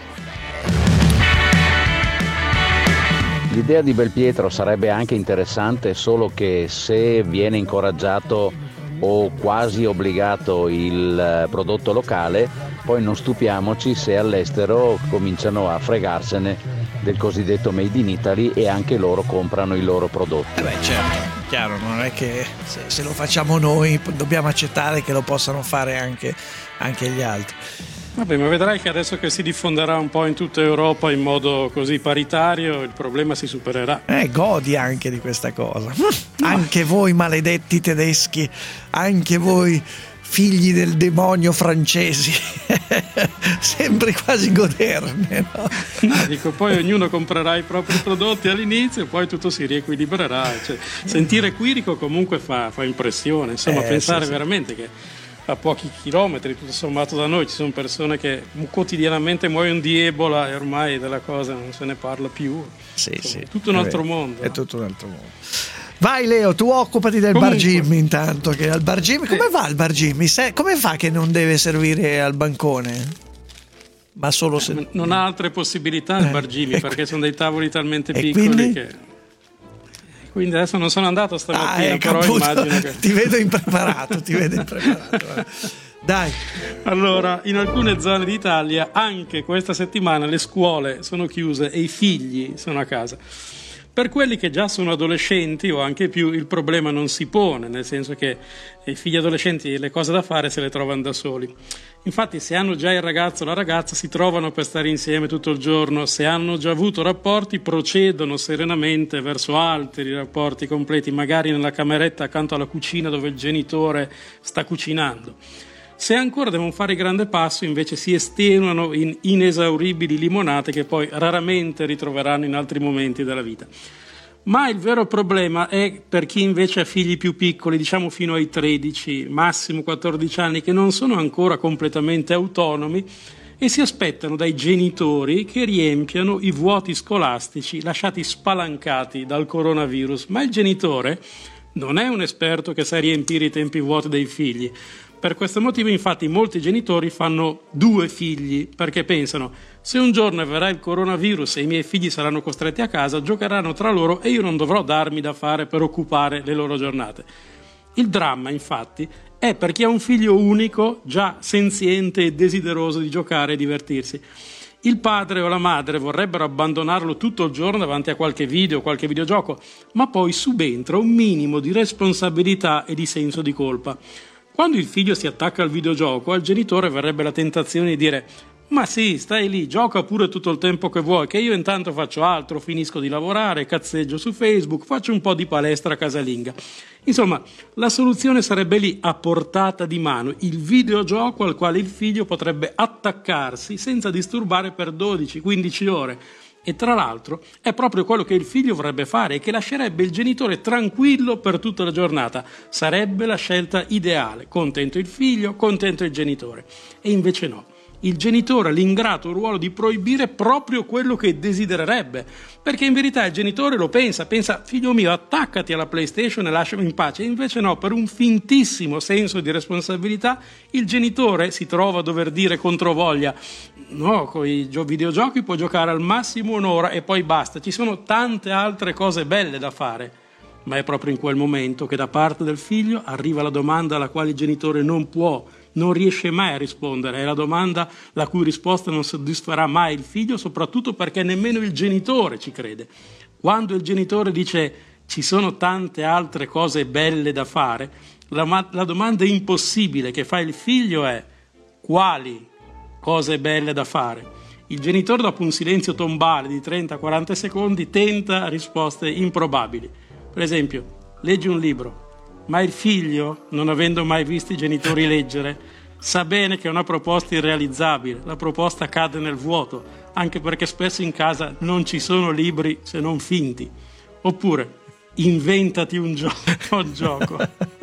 Speaker 14: L'idea di Belpietro sarebbe anche interessante, solo che se viene incoraggiato o quasi obbligato il prodotto locale, poi non stupiamoci se all'estero cominciano a fregarsene del cosidetto Made in Italy e anche loro comprano i loro prodotti.
Speaker 3: Certo, chiaro, non è che se lo facciamo noi dobbiamo accettare che lo possano fare anche gli altri.
Speaker 12: Vabbè, ma vedrai che adesso che si diffonderà un po' in tutta Europa in modo così paritario, il problema si supererà.
Speaker 3: Godi anche di questa cosa. Anche voi maledetti tedeschi, anche voi figli del demonio francesi. Sembri quasi goderne, no?
Speaker 12: No, dico, poi ognuno comprerà i propri prodotti all'inizio e poi tutto si riequilibrerà. Cioè, sentire Quirico comunque fa impressione, insomma, pensare veramente che a pochi chilometri, tutto sommato, da noi ci sono persone che quotidianamente muoiono di Ebola e ormai della cosa non se ne parla più. Insomma, tutto un altro mondo.
Speaker 3: È tutto un altro mondo. Vai Leo, tu occupati del bar gym intanto, che al bar gym, come va il bar gym? Come fa che non deve servire al bancone? Ma solo se...
Speaker 12: Non ha altre possibilità il bar gym, perché sono dei tavoli talmente piccoli quindi adesso non sono andato stamattina, però
Speaker 3: appunto,
Speaker 12: immagino che...
Speaker 3: Ti vedo impreparato. Dai.
Speaker 12: Allora, in alcune zone d'Italia anche questa settimana le scuole sono chiuse e i figli sono a casa. Per quelli che già sono adolescenti o anche più, il problema non si pone, nel senso che i figli adolescenti le cose da fare se le trovano da soli. Infatti, se hanno già il ragazzo o la ragazza, si trovano per stare insieme tutto il giorno. Se hanno già avuto rapporti, procedono serenamente verso altri rapporti completi, magari nella cameretta accanto alla cucina dove il genitore sta cucinando. Se ancora devono fare il grande passo, invece si estenuano in inesauribili limonate che poi raramente ritroveranno in altri momenti della vita. Ma il vero problema è per chi invece ha figli più piccoli, diciamo fino ai 13, massimo 14 anni, che non sono ancora completamente autonomi e si aspettano dai genitori che riempiano i vuoti scolastici lasciati spalancati dal coronavirus. Ma il genitore non è un esperto che sa riempire i tempi vuoti dei figli. Per questo motivo, infatti, molti genitori fanno 2 figli, perché pensano: se un giorno verrà il coronavirus e i miei figli saranno costretti a casa, giocheranno tra loro e io non dovrò darmi da fare per occupare le loro giornate. Il dramma, infatti, è per chi ha un figlio unico, già senziente e desideroso di giocare e divertirsi. Il padre o la madre vorrebbero abbandonarlo tutto il giorno davanti a qualche video o qualche videogioco, ma poi subentra un minimo di responsabilità e di senso di colpa. Quando il figlio si attacca al videogioco, al genitore verrebbe la tentazione di dire: ma sì, stai lì, gioca pure tutto il tempo che vuoi, che io intanto faccio altro, finisco di lavorare, cazzeggio su Facebook, faccio un po' di palestra casalinga. Insomma, la soluzione sarebbe lì, a portata di mano, il videogioco al quale il figlio potrebbe attaccarsi senza disturbare per 12-15 ore. E tra l'altro è proprio quello che il figlio vorrebbe fare e che lascerebbe il genitore tranquillo per tutta la giornata. Sarebbe la scelta ideale, contento il figlio, contento il genitore. E invece no. Il genitore ha l'ingrato ruolo di proibire proprio quello che desidererebbe, perché in verità il genitore lo pensa, figlio mio, attaccati alla PlayStation e lasciami in pace. E invece no, per un fintissimo senso di responsabilità il genitore si trova a dover dire controvoglia: no, con i videogiochi puoi giocare al massimo un'ora e poi basta, ci sono tante altre cose belle da fare. Ma è proprio in quel momento che da parte del figlio arriva la domanda alla quale il genitore non riesce mai a rispondere. È la domanda la cui risposta non soddisferà mai il figlio, soprattutto perché nemmeno il genitore ci crede. Quando il genitore dice ci sono tante altre cose belle da fare, la domanda impossibile che fa il figlio è: quali cose belle da fare? Il genitore, dopo un silenzio tombale di 30-40 secondi, tenta risposte improbabili. Per esempio, leggi un libro, ma il figlio, non avendo mai visto i genitori leggere, sa bene che è una proposta irrealizzabile. La proposta cade nel vuoto, anche perché spesso in casa non ci sono libri se non finti. Oppure, inventati un gioco.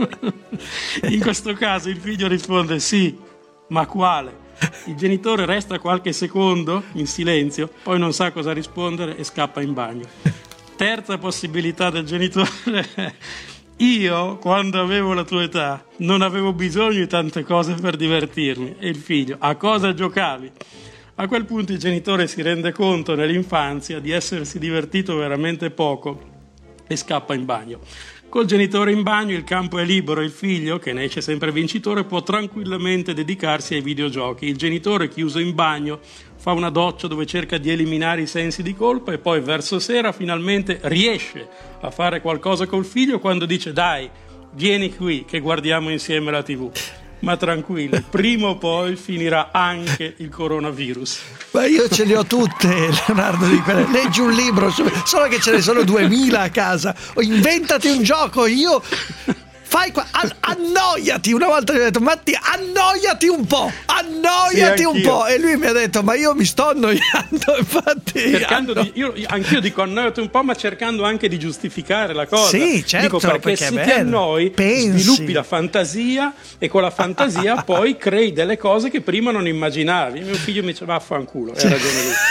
Speaker 12: In questo caso il figlio risponde sì, ma quale? Il genitore resta qualche secondo in silenzio, poi non sa cosa rispondere e scappa in bagno. Terza possibilità del genitore: io, quando avevo la tua età, non avevo bisogno di tante cose per divertirmi. E il figlio: a cosa giocavi? A quel punto il genitore si rende conto nell'infanzia di essersi divertito veramente poco e scappa in bagno. Col genitore in bagno il campo è libero, il figlio, che ne esce sempre vincitore, può tranquillamente dedicarsi ai videogiochi. Il genitore, chiuso in bagno, fa una doccia dove cerca di eliminare i sensi di colpa e poi verso sera finalmente riesce a fare qualcosa col figlio quando dice: dai, vieni qui che guardiamo insieme la TV. Ma tranquilli, prima o poi finirà anche il coronavirus.
Speaker 3: Ma io ce le ho tutte, Leonardo, di quelle. Leggi un libro, solo che ce ne sono 2000 a casa. O inventati un gioco, io annoiati. Una volta gli ho detto: Matti, annoiati un po', un po'. E lui mi ha detto: ma io mi sto annoiando, infatti.
Speaker 12: Anch'io dico annoiati un po', ma cercando anche di giustificare la cosa.
Speaker 3: Sì, certo,
Speaker 12: dico perché se ti annoi, sviluppi la fantasia, e con la fantasia poi crei delle cose che prima non immaginavi. Mio figlio mi diceva: vaffanculo, hai ragione lui.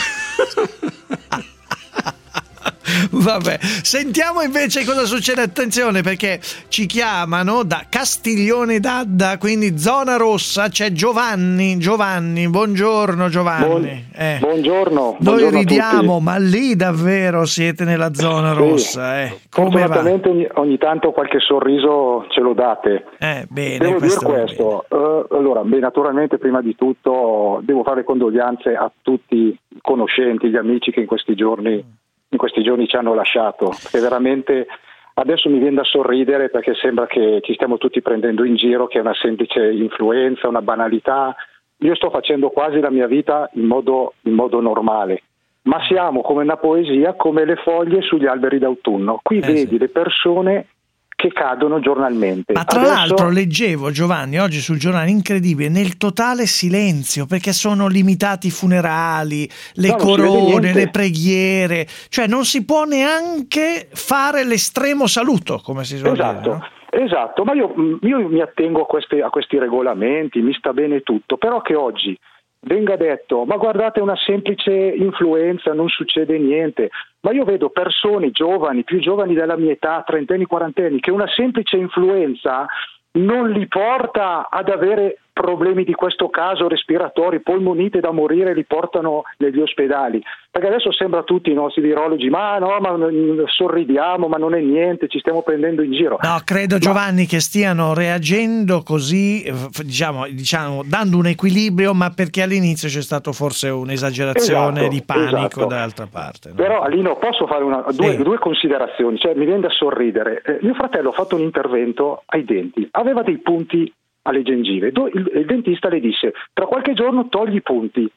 Speaker 3: Vabbè, sentiamo invece cosa succede. Attenzione, perché ci chiamano da Castiglione d'Adda, quindi zona rossa. C'è Giovanni. Buongiorno Giovanni.
Speaker 15: Buongiorno.
Speaker 3: Noi ridiamo, ma lì davvero siete nella zona rossa. Come va?
Speaker 15: Ogni tanto qualche sorriso ce lo date.
Speaker 3: Bene,
Speaker 15: devo dire questo. Allora, naturalmente prima di tutto devo fare condoglianze a tutti i conoscenti, gli amici che in questi giorni ci hanno lasciato, che veramente adesso mi viene da sorridere, perché sembra che ci stiamo tutti prendendo in giro, che è una semplice influenza, una banalità. Io sto facendo quasi la mia vita in modo normale, ma siamo come una poesia, come le foglie sugli alberi d'autunno. Qui vedi le persone che cadono giornalmente.
Speaker 3: Ma tra l'altro leggevo, Giovanni, oggi sul giornale, incredibile, nel totale silenzio, perché sono limitati i funerali, le corone, le preghiere, cioè non si può neanche fare l'estremo saluto, come si suol dire, no?
Speaker 15: Esatto, ma io mi attengo a questi regolamenti, mi sta bene tutto, però che oggi venga detto: ma guardate, è una semplice influenza, non succede niente. Ma io vedo persone giovani, più giovani della mia età, trentenni, quarantenni, che una semplice influenza non li porta ad avere problemi di questo caso respiratori, polmonite da morire, li portano negli ospedali. Perché adesso sembra a tutti i nostri virologi: ma sorridiamo, ma non è niente, ci stiamo prendendo in giro.
Speaker 3: No, credo, Giovanni, che stiano reagendo così, diciamo, dando un equilibrio, ma perché all'inizio c'è stato forse un'esagerazione di panico dall'altra parte. No?
Speaker 15: Però Alino, posso fare due considerazioni, cioè mi viene da sorridere. Mio fratello ha fatto un intervento ai denti, aveva dei punti alle gengive, il dentista le disse: tra qualche giorno togli i punti.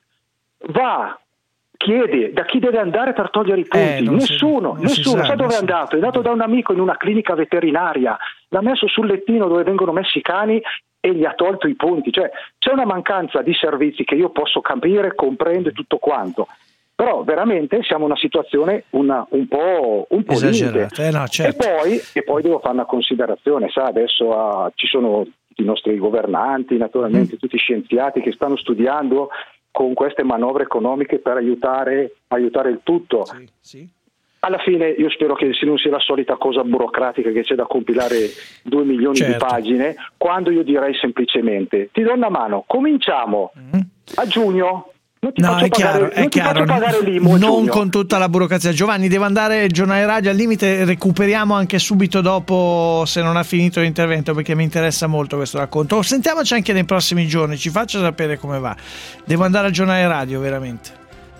Speaker 15: Chiede da chi deve andare per togliere i punti. Nessuno. Sa dove è andato? È andato da un amico in una clinica veterinaria, l'ha messo sul lettino dove vengono messi i cani e gli ha tolto i punti. Cioè c'è una mancanza di servizi che io posso capire, comprendo e tutto quanto, però veramente siamo in una situazione un po'
Speaker 3: esagerata. No, certo.
Speaker 15: E poi devo fare una considerazione, sa, adesso ci sono i nostri governanti, naturalmente tutti i scienziati che stanno studiando con queste manovre economiche per aiutare il tutto.
Speaker 3: Sì.
Speaker 15: Alla fine io spero che non sia la solita cosa burocratica che c'è da compilare 2 milioni di pagine, quando io direi semplicemente: ti do una mano, cominciamo a giugno. Non ti faccio pagare l'IMU,
Speaker 3: non con tutta la burocrazia. Giovanni, devo andare al giornale radio, al limite recuperiamo anche subito dopo, se non ha finito l'intervento, perché mi interessa molto questo racconto. Sentiamoci anche nei prossimi giorni, ci faccia sapere come va. Devo andare al giornale radio, veramente.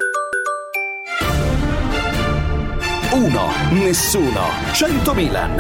Speaker 2: 1, nessuno, 100 Milan.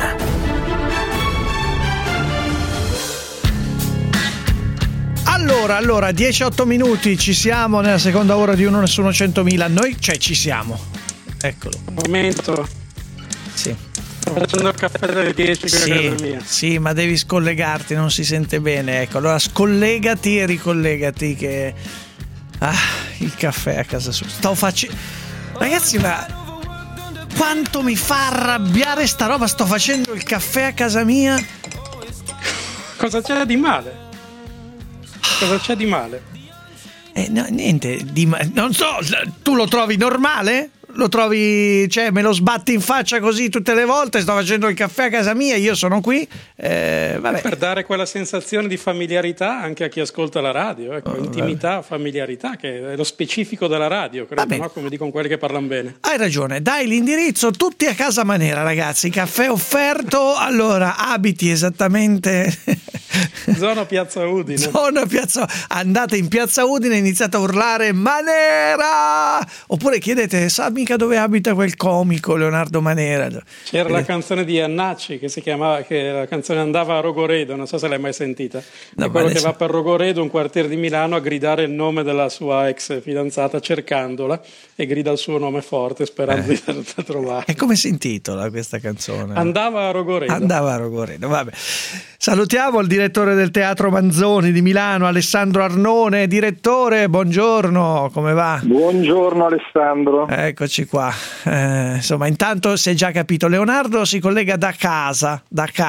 Speaker 3: Allora, 10-8 minuti, ci siamo nella seconda ora di 1 nessuno 100.000. Noi, ci siamo. Eccolo.
Speaker 12: Un momento.
Speaker 3: Sì.
Speaker 12: Sto facendo il caffè dalle 10 a casa mia.
Speaker 3: Sì, ma devi scollegarti, non si sente bene. Ecco, allora scollegati e ricollegati che... il caffè a casa sua. Sto facendo... Ragazzi, ma... quanto mi fa arrabbiare sta roba. Sto facendo il caffè a casa mia.
Speaker 12: Cosa c'è di male? Cosa c'è di male?
Speaker 3: No, niente, non so, tu lo trovi normale? Lo trovi, me lo sbatti in faccia così tutte le volte? Sto facendo il caffè a casa mia, io sono qui, vabbè.
Speaker 12: Per dare quella sensazione di familiarità anche a chi ascolta la radio, ecco, intimità, familiarità, che è lo specifico della radio, credo, no? Come dicono quelli che parlano bene.
Speaker 3: Hai ragione, dai l'indirizzo, tutti a casa Manera, ragazzi, caffè offerto, allora abiti esattamente...
Speaker 12: Zona Piazza Udine.
Speaker 3: Andate in Piazza Udine e iniziate a urlare Manera, oppure chiedete: sa mica dove abita quel comico Leonardo Manera?
Speaker 12: C'era la canzone di Annacci che si chiamava, che la canzone andava a Rogoredo, non so se l'hai mai sentita.
Speaker 3: No,
Speaker 12: è quello che va per Rogoredo, un quartiere di Milano, a gridare il nome della sua ex fidanzata cercandola, e grida il suo nome forte sperando di trovare.
Speaker 3: E come si intitola questa canzone?
Speaker 12: Andava a Rogoredo. Vabbè.
Speaker 3: Salutiamo il direttore del Teatro Manzoni di Milano, Alessandro Arnone. Direttore, buongiorno, come va?
Speaker 15: Buongiorno Alessandro.
Speaker 3: Eccoci qua. Insomma, intanto si è già capito, Leonardo si collega da casa.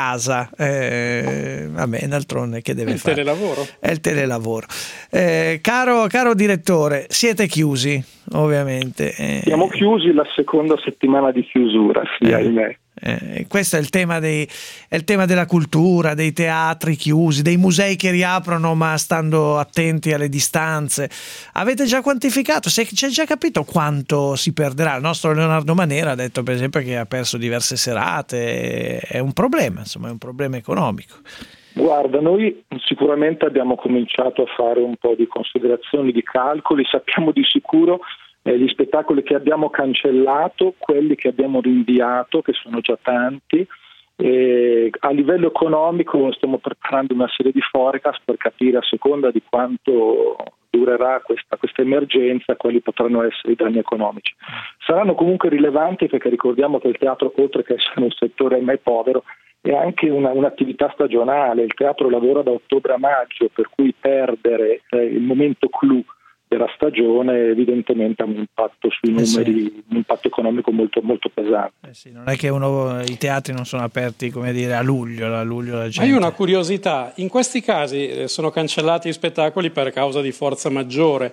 Speaker 3: Vabbè, d'altronde che deve fare? È il telelavoro. Caro direttore, siete chiusi, ovviamente.
Speaker 15: Siamo chiusi, la seconda settimana di chiusura, sì, ahimè.
Speaker 3: Questo è il tema della cultura, dei teatri chiusi, dei musei che riaprono ma stando attenti alle distanze. Avete già quantificato? C'è già capito quanto si perderà? Il nostro Leonardo Manera ha detto, per esempio, che ha perso diverse serate. È un problema, insomma, è un problema economico.
Speaker 15: Guarda, noi sicuramente abbiamo cominciato a fare un po' di considerazioni, di calcoli. Sappiamo di sicuro gli spettacoli che abbiamo cancellato, quelli che abbiamo rinviato, che sono già tanti. A livello economico stiamo preparando una serie di forecast per capire, a seconda di quanto durerà questa emergenza, quali potranno essere i danni economici. Saranno comunque rilevanti, perché ricordiamo che il teatro, oltre che essere un settore ahimè povero, è anche un'attività stagionale. Il teatro lavora da ottobre a maggio, per cui perdere il momento clou della stagione evidentemente ha un impatto sui numeri, un impatto economico molto, molto pesante.
Speaker 3: Sì, non è che i teatri non sono aperti, come dire, a luglio la gente.
Speaker 12: Ma io ho una curiosità: in questi casi sono cancellati gli spettacoli per causa di forza maggiore.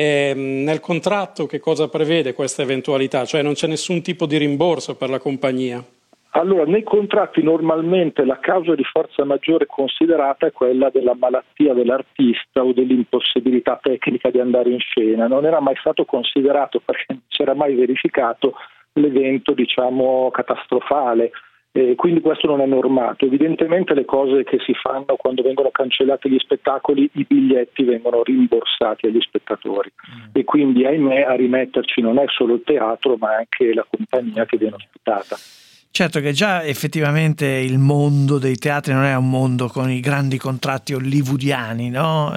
Speaker 12: Nel contratto che cosa prevede questa eventualità? Cioè non c'è nessun tipo di rimborso per la compagnia?
Speaker 15: Allora, nei contratti normalmente la causa di forza maggiore considerata è quella della malattia dell'artista o dell'impossibilità tecnica di andare in scena. Non era mai stato considerato, perché non si era mai verificato l'evento, diciamo, catastrofale. Quindi questo non è normato. Evidentemente le cose che si fanno quando vengono cancellati gli spettacoli, i biglietti vengono rimborsati agli spettatori. E quindi, ahimè, a rimetterci non è solo il teatro, ma anche la compagnia che viene ospitata.
Speaker 3: Certo che già effettivamente il mondo dei teatri non è un mondo con i grandi contratti hollywoodiani, no?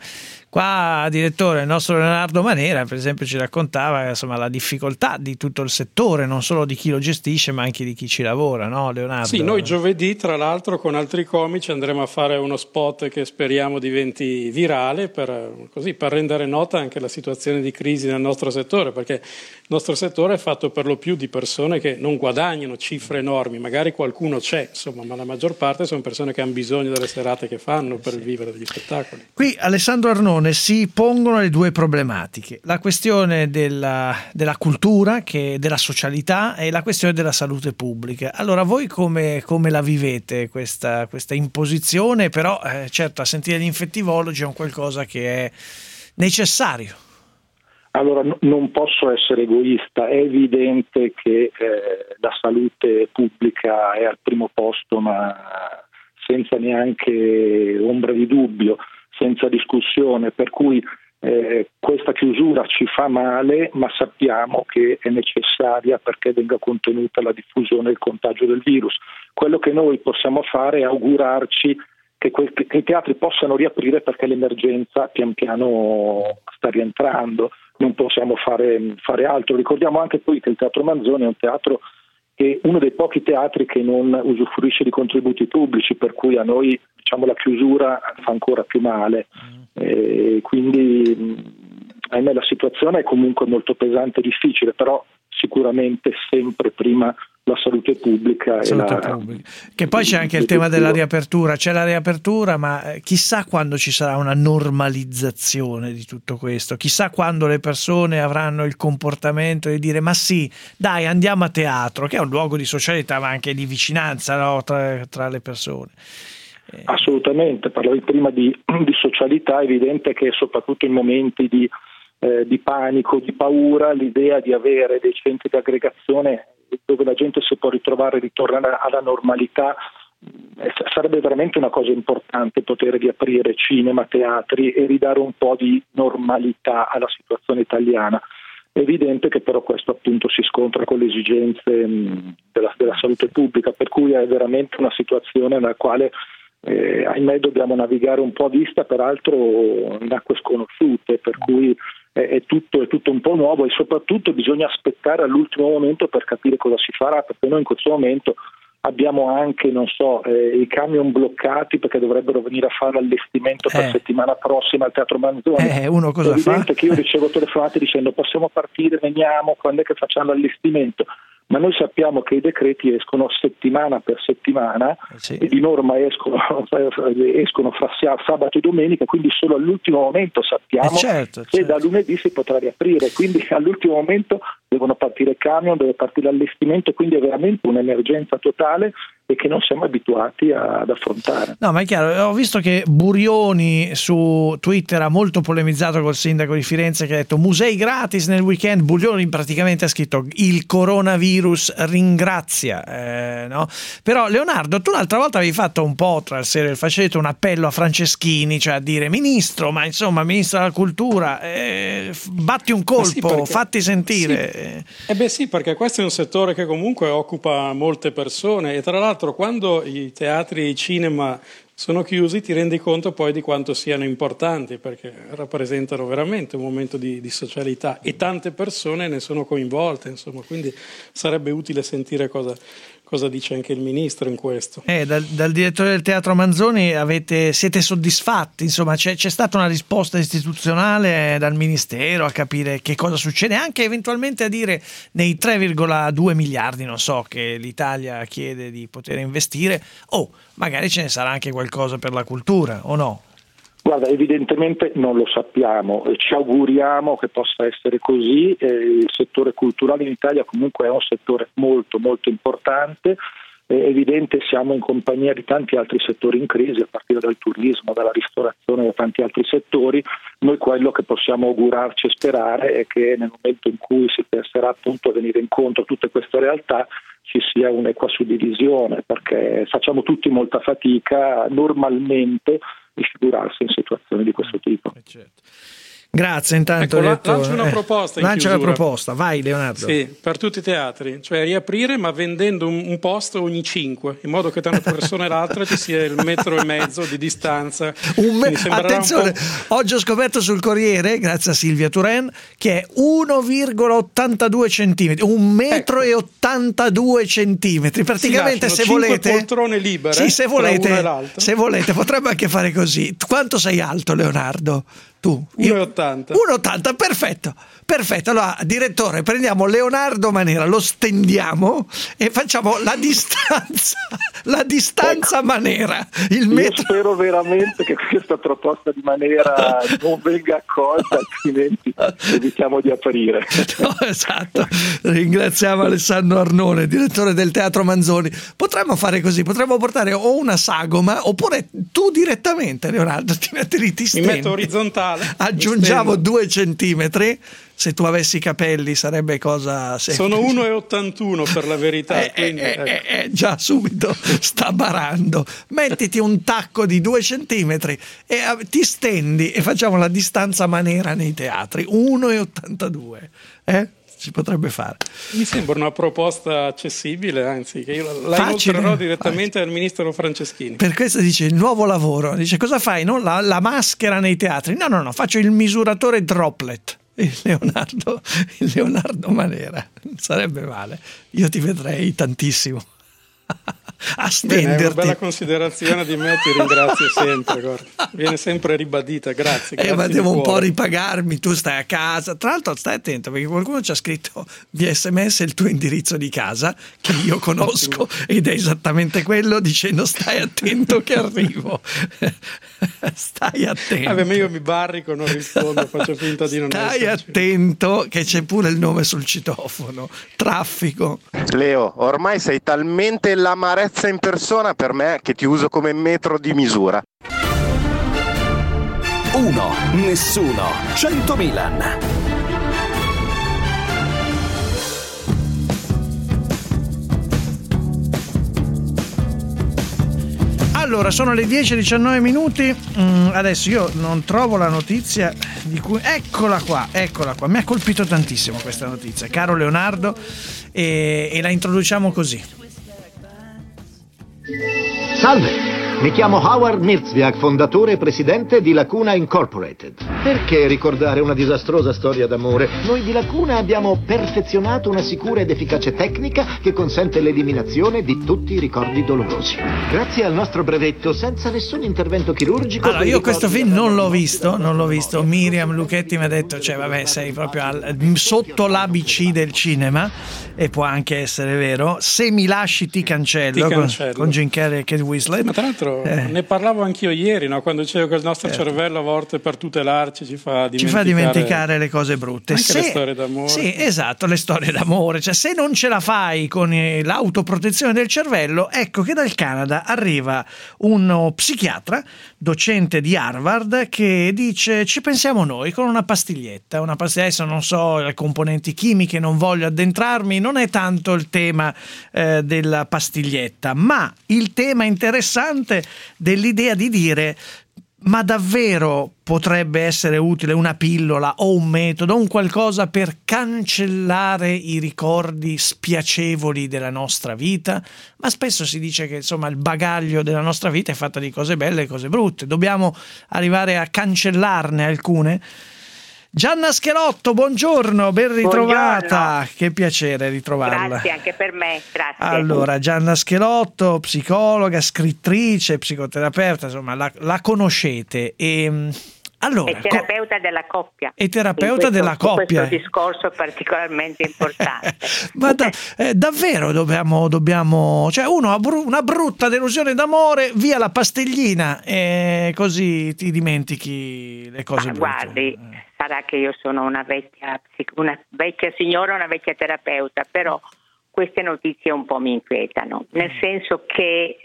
Speaker 3: Qua, direttore, il nostro Leonardo Manera, per esempio, ci raccontava, insomma, la difficoltà di tutto il settore, non solo di chi lo gestisce, ma anche di chi ci lavora, no, Leonardo?
Speaker 12: Sì, noi giovedì, tra l'altro, con altri comici andremo a fare uno spot che speriamo diventi virale per rendere nota anche la situazione di crisi nel nostro settore, perché il nostro settore è fatto per lo più di persone che non guadagnano cifre enormi, magari qualcuno c'è, insomma, ma la maggior parte sono persone che hanno bisogno delle serate che fanno per vivere degli spettacoli.
Speaker 3: Qui, Alessandro Arnone, si pongono le due problematiche: la questione della cultura, della socialità, e la questione della salute pubblica. Allora, voi come la vivete questa imposizione? Però certo, a sentire gli infettivologi è un qualcosa che è necessario.
Speaker 15: Allora, non posso essere egoista, è evidente che la salute pubblica è al primo posto, ma senza neanche ombra di dubbio, senza discussione, per cui questa chiusura ci fa male, ma sappiamo che è necessaria perché venga contenuta la diffusione e il contagio del virus. Quello che noi possiamo fare è augurarci che i teatri possano riaprire, perché l'emergenza pian piano sta rientrando, non possiamo fare altro. Ricordiamo anche poi che il Teatro Manzoni è un teatro che uno dei pochi teatri che non usufruisce di contributi pubblici, per cui a noi, diciamo, la chiusura fa ancora più male. Quindi ahimè la situazione è comunque molto pesante e difficile, però sicuramente sempre prima la salute pubblica.
Speaker 3: Che poi c'è anche il tema della riapertura. C'è la riapertura, ma chissà quando ci sarà una normalizzazione di tutto questo, chissà quando le persone avranno il comportamento di dire: ma sì, dai, andiamo a teatro, che è un luogo di socialità ma anche di vicinanza, no? tra le persone.
Speaker 15: Assolutamente, parlavi prima di socialità. È evidente che soprattutto in momenti di panico, di paura, l'idea di avere dei centri di aggregazione dove la gente si può ritrovare e ritornare alla normalità sarebbe veramente una cosa importante poter riaprire cinema, teatri e ridare un po' di normalità alla situazione italiana. È evidente che però questo appunto si scontra con le esigenze della salute pubblica, per cui è veramente una situazione nella quale ahimè dobbiamo navigare un po' a vista, peraltro in acque sconosciute, per cui è tutto un po' nuovo e soprattutto bisogna aspettare all'ultimo momento per capire cosa si farà, perché noi in questo momento abbiamo anche, i camion bloccati perché dovrebbero venire a fare l'allestimento per settimana prossima al Teatro Manzoni.
Speaker 3: Uno cosa
Speaker 15: è evidente
Speaker 3: fa?
Speaker 15: che io ricevo telefonate dicendo possiamo partire, veniamo, quando è che facciamo l'allestimento? Ma noi sappiamo che i decreti escono settimana per settimana e di norma escono fra sabato e domenica, quindi solo all'ultimo momento sappiamo se da lunedì si potrà riaprire, quindi all'ultimo momento devono partire i camion, deve partire l'allestimento, quindi è veramente un'emergenza totale e che non siamo abituati ad affrontare.
Speaker 3: No, ma è chiaro, ho visto che Burioni su Twitter ha molto polemizzato col sindaco di Firenze che ha detto musei gratis nel weekend. Burioni praticamente ha scritto il coronavirus ringrazia, no? Però Leonardo, tu l'altra volta avevi fatto un po' tra il serio e il facete un appello a Franceschini, cioè a dire ministro della cultura, batti un colpo, fatti sentire.
Speaker 12: Sì, perché questo è un settore che comunque occupa molte persone e tra l'altro quando i teatri e i cinema sono chiusi ti rendi conto poi di quanto siano importanti, perché rappresentano veramente un momento di socialità e tante persone ne sono coinvolte, insomma, quindi sarebbe utile sentire cosa dice anche il ministro in questo.
Speaker 3: Dal direttore del Teatro Manzoni siete soddisfatti? Insomma, c'è stata una risposta istituzionale dal Ministero a capire che cosa succede, anche eventualmente a dire nei 3,2 miliardi, non so, che l'Italia chiede di poter investire, magari ce ne sarà anche qualcosa per la cultura, o no?
Speaker 15: Guarda, evidentemente non lo sappiamo, ci auguriamo che possa essere così. Il settore culturale in Italia comunque è un settore molto molto importante, è evidente, siamo in compagnia di tanti altri settori in crisi, a partire dal turismo, dalla ristorazione, da tanti altri settori. Noi quello che possiamo augurarci e sperare è che nel momento in cui si penserà appunto a venire incontro a tutte queste realtà ci sia un'equa suddivisione, perché facciamo tutti molta fatica normalmente di figurarsi in situazioni di questo tipo.
Speaker 3: Certo. Grazie intanto.
Speaker 12: Lancio una proposta in chiusura.
Speaker 3: La proposta, vai Leonardo.
Speaker 12: Sì, per tutti i teatri, cioè riaprire ma vendendo un posto ogni 5, in modo che tra una persona e l'altra ci sia il 1,5 metri di distanza.
Speaker 3: Attenzione, oggi ho scoperto sul Corriere, grazie a Silvia Turen, che è 1,82 centimetri, 1,82 centimetri. Praticamente se volete
Speaker 12: poltrone libere,
Speaker 3: se volete potrebbe anche fare così. Quanto sei alto, Leonardo? Tu? 1,80, perfetto. Allora, direttore, prendiamo Leonardo Manera, lo stendiamo e facciamo la distanza Manera.
Speaker 15: Io spero veramente che questa proposta di Manera non venga accolta, altrimenti evitiamo di aprire.
Speaker 3: No, esatto. Ringraziamo Alessandro Arnone, direttore del Teatro Manzoni. Potremmo fare così, potremmo portare o una sagoma oppure tu direttamente, Leonardo, ti stendi.
Speaker 12: Mi metto orizzontale.
Speaker 3: Aggiungiamo 2 centimetri. Se tu avessi i capelli sarebbe cosa semplice.
Speaker 12: Sono 1,81 per la verità.
Speaker 3: Già subito sta barando. Mettiti un tacco di 2 centimetri e ti stendi e facciamo la distanza Manera nei teatri. 1,82. Si potrebbe fare.
Speaker 12: Mi sembra una proposta accessibile, anzi che io la inoltrerò direttamente al ministro Franceschini.
Speaker 3: Per questo dice il nuovo lavoro, dice cosa fai? No? La maschera nei teatri, no, faccio il misuratore droplet. Il Leonardo Manera, non sarebbe male, io ti vedrei tantissimo a stenderti.
Speaker 12: Bene, è una bella considerazione di me, ti ringrazio sempre, guarda. Viene sempre ribadita, grazie
Speaker 3: ma devo un
Speaker 12: cuore.
Speaker 3: po' ripagarmi, tu stai a casa, tra l'altro stai attento perché qualcuno ci ha scritto via SMS il tuo indirizzo di casa che io conosco ed è esattamente quello, dicendo stai attento che arrivo. Stai attento.
Speaker 12: Ma io mi barrico, non rispondo, faccio finta di non esserci.
Speaker 3: Stai attento che c'è pure il nome sul citofono, traffico.
Speaker 16: Leo, ormai sei talmente l'amarezza in persona per me che ti uso come metro di misura.
Speaker 2: 1, nessuno, 100 Milan.
Speaker 3: Allora, sono le 10:19 minuti. Adesso io non trovo la notizia di cui... Eccola qua. Mi ha colpito tantissimo questa notizia, caro Leonardo, e la introduciamo così.
Speaker 17: Salve! Mi chiamo Howard Mirzviak, fondatore e presidente di Lacuna Incorporated. Perché ricordare una disastrosa storia d'amore? Noi di Lacuna abbiamo perfezionato una sicura ed efficace tecnica che consente l'eliminazione di tutti i ricordi dolorosi. Grazie al nostro brevetto, senza nessun intervento chirurgico...
Speaker 3: Allora, io questo film non l'ho visto. Miriam Lucchetti mi ha detto, sei proprio sotto l'ABC del cinema, e può anche essere vero. Se mi lasci ti cancello. Con Jim Carrey e Kate Winslet.
Speaker 12: Ma tra l'altro ne parlavo anch'io ieri, no? Quando dicevo che il nostro cervello a volte per tutelarci ci fa dimenticare
Speaker 3: le cose brutte,
Speaker 12: anche le storie d'amore.
Speaker 3: Sì, esatto, le storie d'amore. Cioè, se non ce la fai con l'autoprotezione del cervello, ecco che dal Canada arriva uno psichiatra, docente di Harvard, che dice: ci pensiamo noi con una pastiglietta. Adesso non so le componenti chimiche, non voglio addentrarmi, non è tanto il tema della pastiglietta, ma il tema interessante dell'idea di dire: ma davvero potrebbe essere utile una pillola o un metodo, un qualcosa per cancellare i ricordi spiacevoli della nostra vita? Ma spesso si dice che il bagaglio della nostra vita è fatta di cose belle e cose brutte, dobbiamo arrivare a cancellarne alcune. Gianna Schelotto, buongiorno, ben ritrovata. Buongiorno. Che piacere ritrovarla.
Speaker 18: Grazie, anche per me, grazie.
Speaker 3: Allora, Gianna Schelotto, psicologa, scrittrice, psicoterapeuta, la conoscete. Allora,
Speaker 18: e terapeuta della coppia.
Speaker 3: E terapeuta della coppia.
Speaker 18: Questo discorso particolarmente importante.
Speaker 3: Ma davvero dobbiamo, cioè uno ha una brutta delusione d'amore, via la pastiglina e così ti dimentichi le cose brutte.
Speaker 18: Guardi, sarà che io sono una vecchia signora, una vecchia terapeuta, però queste notizie un po' mi inquietano, nel senso che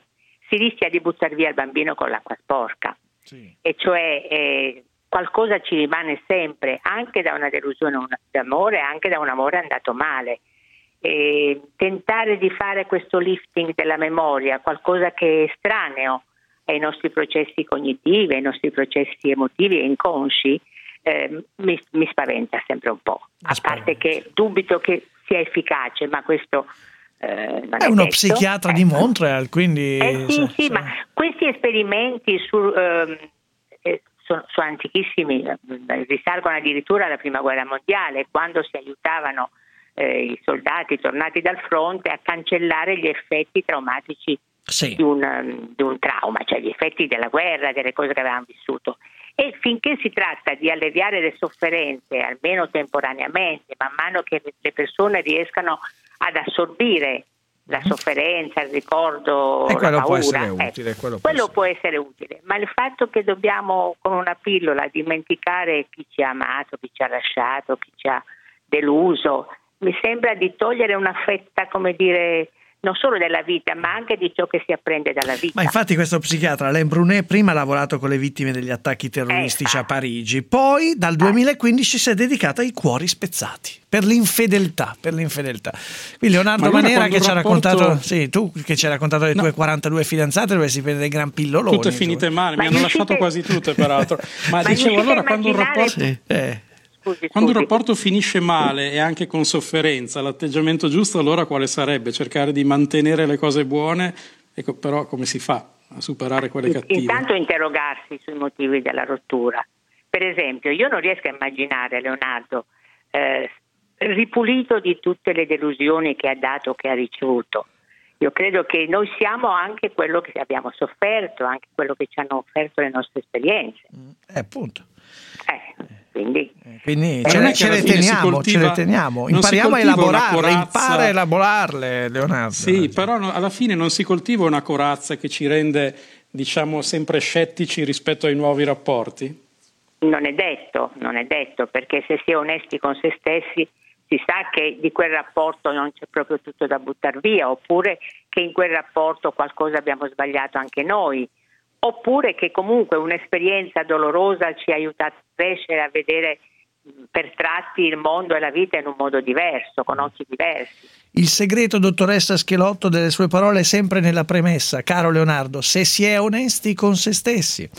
Speaker 18: si rischia di buttare via il bambino con l'acqua sporca. Sì. E cioè qualcosa ci rimane sempre, anche da una delusione d'amore, anche da un amore andato male. Tentare di fare questo lifting della memoria, qualcosa che è estraneo ai nostri processi cognitivi, ai nostri processi emotivi e inconsci, mi spaventa sempre un po'. A parte che dubito che sia efficace, ma questo non è
Speaker 3: uno
Speaker 18: detto.
Speaker 3: Psichiatra di Montreal, quindi
Speaker 18: sì, ma questi esperimenti sono antichissimi, risalgono addirittura alla Prima Guerra Mondiale, quando si aiutavano i soldati tornati dal fronte a cancellare gli effetti traumatici di un trauma, cioè gli effetti della guerra, delle cose che avevano vissuto. E finché si tratta di alleviare le sofferenze, almeno temporaneamente, man mano che le persone riescano ad assorbire la sofferenza, il ricordo, la paura,
Speaker 3: può essere utile,
Speaker 18: quello può essere utile, ma il fatto che dobbiamo con una pillola dimenticare chi ci ha amato, chi ci ha lasciato, chi ci ha deluso, mi sembra di togliere una fetta, come dire, non solo della vita, ma anche di ciò che si apprende dalla vita.
Speaker 3: Ma infatti questo psichiatra, Alain Brunet, prima ha lavorato con le vittime degli attacchi terroristici a Parigi, poi dal 2015 si è dedicato ai cuori spezzati, per l'infedeltà. Qui Leonardo Manera che ci ha raccontato, tu che ci hai raccontato le tue 42 fidanzate dove si prende dei gran pilloloni.
Speaker 12: Tutte finite male, mi hanno lasciato quasi tutte peraltro. Ma dicevo, allora quando un rapporto... Quando un rapporto finisce male e anche con sofferenza, l'atteggiamento giusto allora quale sarebbe? Cercare di mantenere le cose buone, però come si fa a superare quelle cattive?
Speaker 18: Intanto interrogarsi sui motivi della rottura. Per esempio, io non riesco a immaginare Leonardo ripulito di tutte le delusioni che ha dato, che ha ricevuto. Io credo che noi siamo anche quello che abbiamo sofferto, anche quello che ci hanno offerto le nostre esperienze.
Speaker 3: Appunto.
Speaker 18: Quindi
Speaker 3: ce le teniamo. Impariamo a elaborarle, impara a elaborarle, Leonardo.
Speaker 12: Sì, però alla fine non si coltiva una corazza che ci rende, sempre scettici rispetto ai nuovi rapporti?
Speaker 18: Non è detto, perché se si è onesti con se stessi si sa che di quel rapporto non c'è proprio tutto da buttare via, oppure che in quel rapporto qualcosa abbiamo sbagliato anche noi, oppure che comunque un'esperienza dolorosa ci ha aiutato a crescere, a vedere per tratti il mondo e la vita in un modo diverso, con occhi diversi.
Speaker 3: Il segreto, dottoressa Schelotto, delle sue parole è sempre nella premessa, caro Leonardo, se si è onesti con se stessi.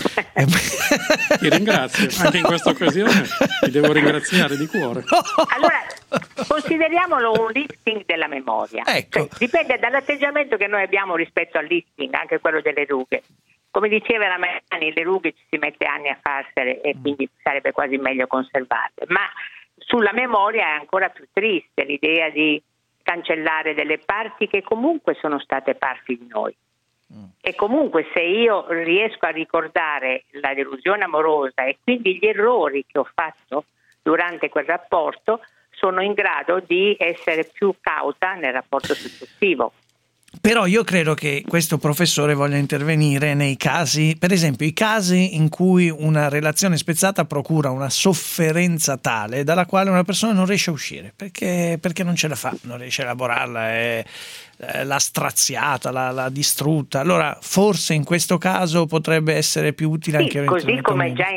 Speaker 12: Ti ringrazio, anche in questa occasione ti devo ringraziare di cuore.
Speaker 18: Allora, consideriamolo un lifting della memoria.
Speaker 3: Ecco.
Speaker 18: Cioè, dipende dall'atteggiamento che noi abbiamo rispetto al lifting, anche quello delle rughe. Come diceva la Melani, le rughe ci si mette anni a farsele e quindi sarebbe quasi meglio conservarle. Ma sulla memoria è ancora più triste l'idea di cancellare delle parti che comunque sono state parti di noi. E comunque se io riesco a ricordare la delusione amorosa e quindi gli errori che ho fatto durante quel rapporto, sono in grado di essere più cauta nel rapporto successivo.
Speaker 3: Però io credo che questo professore voglia intervenire nei casi, per esempio i casi in cui una relazione spezzata procura una sofferenza tale dalla quale una persona non riesce a uscire, perché non ce la fa, non riesce a elaborarla, l'ha straziata, l'ha distrutta. Allora forse in questo caso potrebbe essere più utile anche
Speaker 18: così come già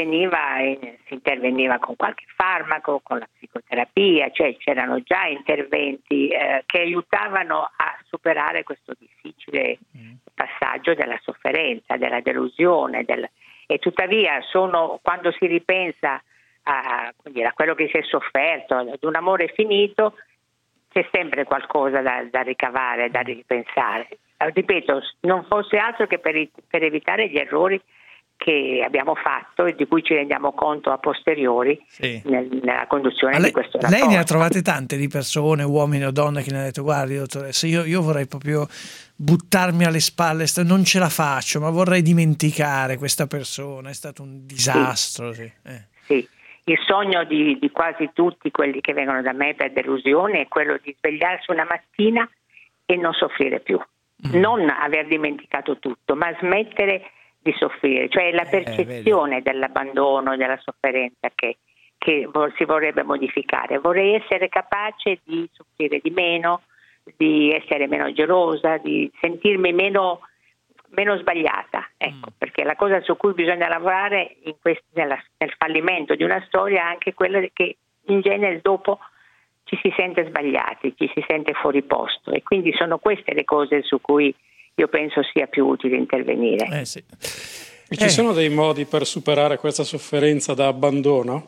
Speaker 18: si interveniva con qualche farmaco, con la psicoterapia, cioè c'erano già interventi che aiutavano a superare questo difficile passaggio della sofferenza, della delusione, e tuttavia quando si ripensa a quello che si è sofferto, ad un amore finito, c'è sempre qualcosa da ricavare, da ripensare. Ripeto, non fosse altro che per evitare gli errori che abbiamo fatto e di cui ci rendiamo conto a posteriori nella conduzione di questo rapporto.
Speaker 3: Lei ne ha trovate tante di persone, uomini o donne, che ne ha detto: guardi dottoressa, io vorrei proprio buttarmi alle spalle, non ce la faccio, ma vorrei dimenticare questa persona, è stato un disastro.
Speaker 18: Sì. Il sogno di quasi tutti quelli che vengono da me per delusione è quello di svegliarsi una mattina e non soffrire più, non aver dimenticato tutto, ma smettere di soffrire, cioè la percezione dell'abbandono, della sofferenza che si vorrebbe modificare. Vorrei essere capace di soffrire di meno, di essere meno gelosa, di sentirmi meno sbagliata, ecco, perché la cosa su cui bisogna lavorare nel fallimento di una storia è anche quella che in genere dopo ci si sente sbagliati, ci si sente fuori posto, e quindi sono queste le cose su cui io penso sia più utile intervenire.
Speaker 12: E ci sono dei modi per superare questa sofferenza da abbandono?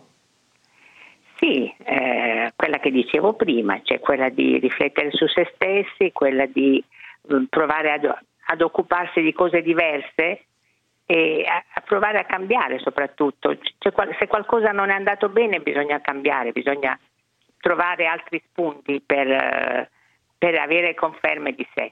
Speaker 18: Sì, quella che dicevo prima, cioè quella di riflettere su se stessi, quella di provare ad occuparsi di cose diverse e a provare a cambiare soprattutto. Cioè, se qualcosa non è andato bene bisogna cambiare, bisogna trovare altri spunti per avere conferme di sé.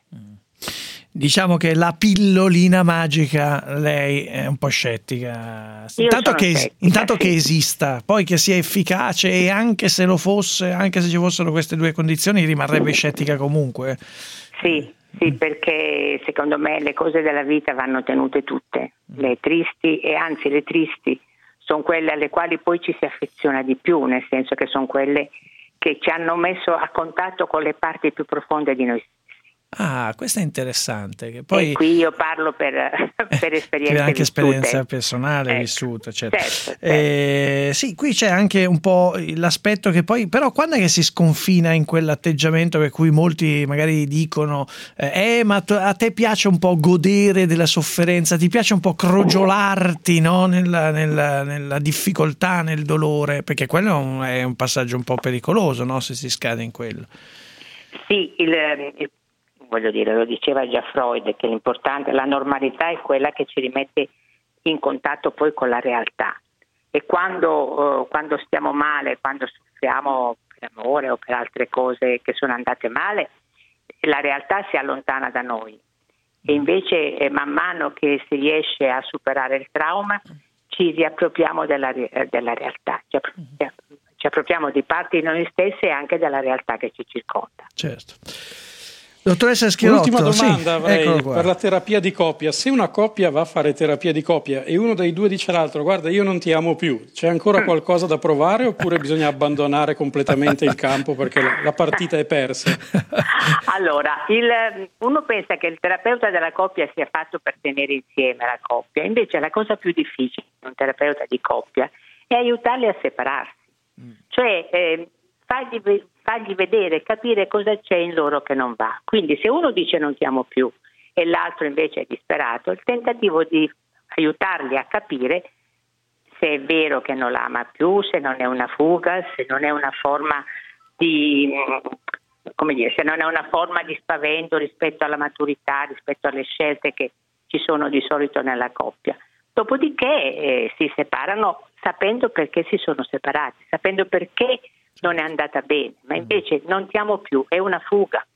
Speaker 3: Diciamo che la pillolina magica lei è un po' scettica. Intanto che esista, poi che sia efficace, e anche se lo fosse, anche se ci fossero queste due condizioni, rimarrebbe scettica comunque.
Speaker 18: Sì, perché secondo me le cose della vita vanno tenute tutte, le tristi, e anzi le tristi sono quelle alle quali poi ci si affeziona di più, nel senso che sono quelle che ci hanno messo a contatto con le parti più profonde di noi stessi.
Speaker 3: Ah, questo è interessante. Che poi,
Speaker 18: e qui io parlo per esperienze
Speaker 3: anche esperienza
Speaker 18: vissute.
Speaker 3: Personale, vissuta, certo.
Speaker 18: Certo.
Speaker 3: Sì, qui c'è anche un po' l'aspetto che poi, però, quando è che si sconfina in quell'atteggiamento per cui molti magari dicono ma a te piace un po' godere della sofferenza, ti piace un po' crogiolarti, no? nella difficoltà, nel dolore, perché quello è un passaggio un po' pericoloso, no? Se si scade in quello.
Speaker 18: Sì, voglio dire, lo diceva già Freud, che l'importante, la normalità è quella che ci rimette in contatto poi con la realtà, e quando stiamo male, quando soffriamo per amore o per altre cose che sono andate male, la realtà si allontana da noi, e invece man mano che si riesce a superare il trauma ci riappropriamo della realtà, ci appropriamo di parti di noi stessi e anche della realtà che ci circonda.
Speaker 3: Certo. Dottoressa Schelotto,
Speaker 12: l'ultima domanda avrei
Speaker 3: per
Speaker 12: la terapia di coppia. Se una coppia va a fare terapia di coppia e uno dei due dice all'altro: guarda, io non ti amo più, c'è ancora qualcosa da provare, oppure bisogna abbandonare completamente il campo perché la partita è persa?
Speaker 18: Allora, uno pensa che il terapeuta della coppia sia fatto per tenere insieme la coppia, invece la cosa più difficile di un terapeuta di coppia è aiutarli a separarsi. cioè fargli vedere, capire cosa c'è in loro che non va. Quindi se uno dice non ti amo più e l'altro invece è disperato, il tentativo di aiutarli a capire se è vero che non la ama più, se non è una fuga, se non è una forma di, se non è una forma di spavento rispetto alla maturità, rispetto alle scelte che ci sono di solito nella coppia. Dopodiché si separano sapendo perché si sono separati, sapendo perché non è andata bene, ma invece non ti amo più, è una fuga.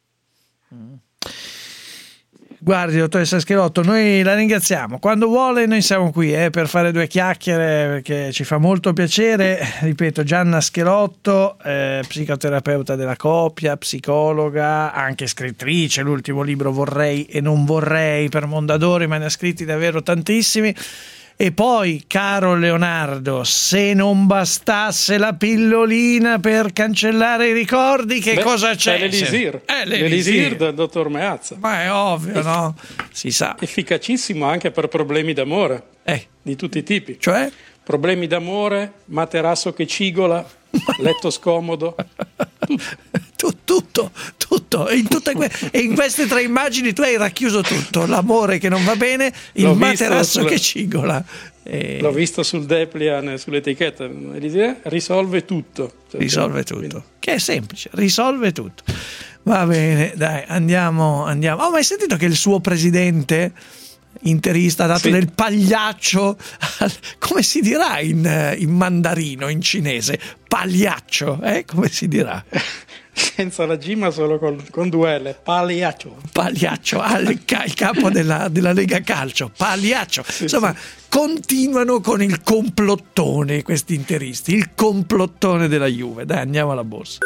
Speaker 3: Guardi, dottoressa Schelotto, noi la ringraziamo. Quando vuole noi siamo qui per fare due chiacchiere, perché ci fa molto piacere. Ripeto, Gianna Schelotto, psicoterapeuta della coppia, psicologa, anche scrittrice. L'ultimo libro Vorrei e non vorrei per Mondadori, ma ne ha scritti davvero tantissimi. E poi, caro Leonardo, se non bastasse la pillolina per cancellare i ricordi, cosa c'è?
Speaker 12: L'Elisir. L'Elisir del dottor Meazza.
Speaker 3: Ma è ovvio, no? Si sa.
Speaker 12: Efficacissimo anche per problemi d'amore, di tutti i tipi.
Speaker 3: Cioè?
Speaker 12: Problemi d'amore, materasso che cigola, letto scomodo.
Speaker 3: Tutto. E in queste tre immagini tu hai racchiuso tutto: l'amore che non va bene, il materasso che cigola.
Speaker 12: L'ho visto sul Deplian, sull'etichetta. Risolve tutto.
Speaker 3: Risolve tutto. Che è semplice, risolve tutto. Va bene, dai, andiamo. Oh, ma hai sentito che il suo presidente interista ha dato del pagliaccio, come si dirà in mandarino, in cinese? Pagliaccio, come si dirà?
Speaker 12: Senza la G, ma solo con due L. Pagliaccio
Speaker 3: il capo della Lega Calcio, Pagliaccio. Insomma, continuano con il complottone questi interisti, il complottone della Juve. Dai, andiamo alla borsa.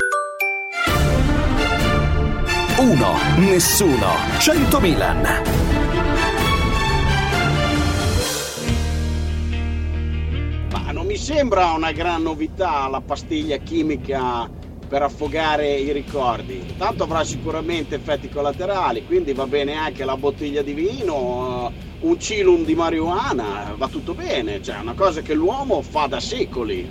Speaker 2: 1, nessuno, 100 Milan.
Speaker 19: Ma non mi sembra una gran novità la pastiglia chimica per affogare i ricordi. Tanto avrà sicuramente effetti collaterali, quindi va bene anche la bottiglia di vino, un cilum di marijuana, va tutto bene, cioè è una cosa che l'uomo fa da secoli,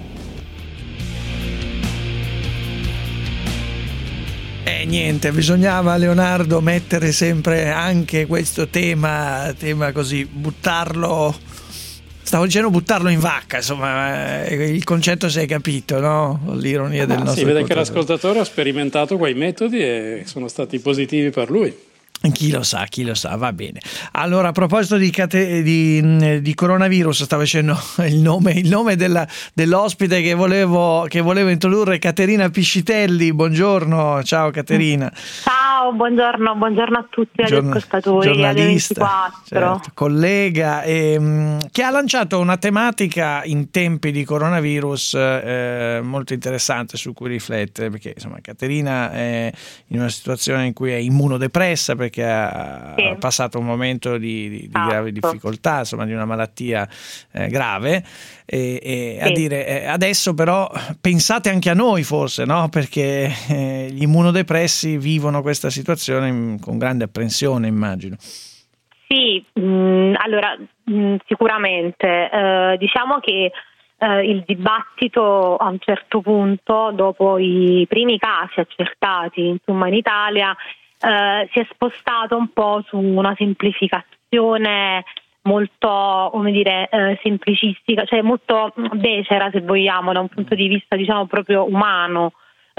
Speaker 3: Niente, bisognava, Leonardo, mettere sempre anche questo tema così, buttarlo in vacca, insomma, il concetto si è capito, no? L'ironia del nostro
Speaker 12: si vede che l'ascoltatore ha sperimentato quei metodi e sono stati positivi per lui.
Speaker 3: Chi lo sa, va bene. Allora, a proposito di coronavirus, stavo dicendo il nome dell'ospite che volevo introdurre, Caterina Piscitelli. Buongiorno, ciao Caterina.
Speaker 20: Ciao, buongiorno a tutti gli ascoltatori,
Speaker 3: giornalista, certo, collega, che ha lanciato una tematica in tempi di coronavirus molto interessante su cui riflettere, perché insomma Caterina è in una situazione in cui è immunodepressa perché ha passato un momento di grave difficoltà, insomma, di una malattia grave, a dire adesso però pensate anche a noi, forse, no? Perché gli immunodepressi vivono questa situazione con grande apprensione, immagino.
Speaker 20: Sì, allora sicuramente diciamo che il dibattito a un certo punto, dopo i primi casi accertati insomma in Italia, si è spostato un po' su una semplificazione molto, semplicistica, cioè molto becera, se vogliamo, da un punto di vista diciamo proprio umano,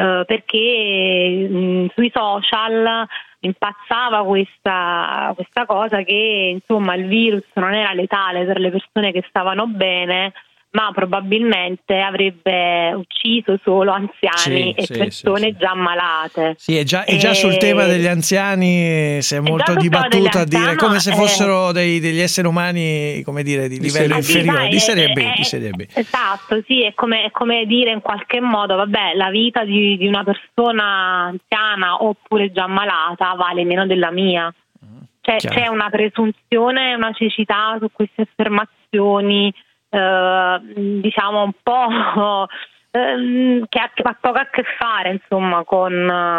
Speaker 20: perché sui social impazzava questa cosa che insomma il virus non era letale per le persone che stavano bene, ma probabilmente avrebbe ucciso solo anziani e persone già malate.
Speaker 3: Sì, è già sul tema degli anziani si è molto dibattuto a dire come se fossero degli esseri umani, come dire, di livello inferiore, di serie B.
Speaker 20: Esatto, sì, è come dire in qualche modo, vabbè, la vita di una persona anziana oppure già malata vale meno della mia. Cioè, c'è una presunzione, una cecità su queste affermazioni, diciamo un po' che ha poco a che fare insomma con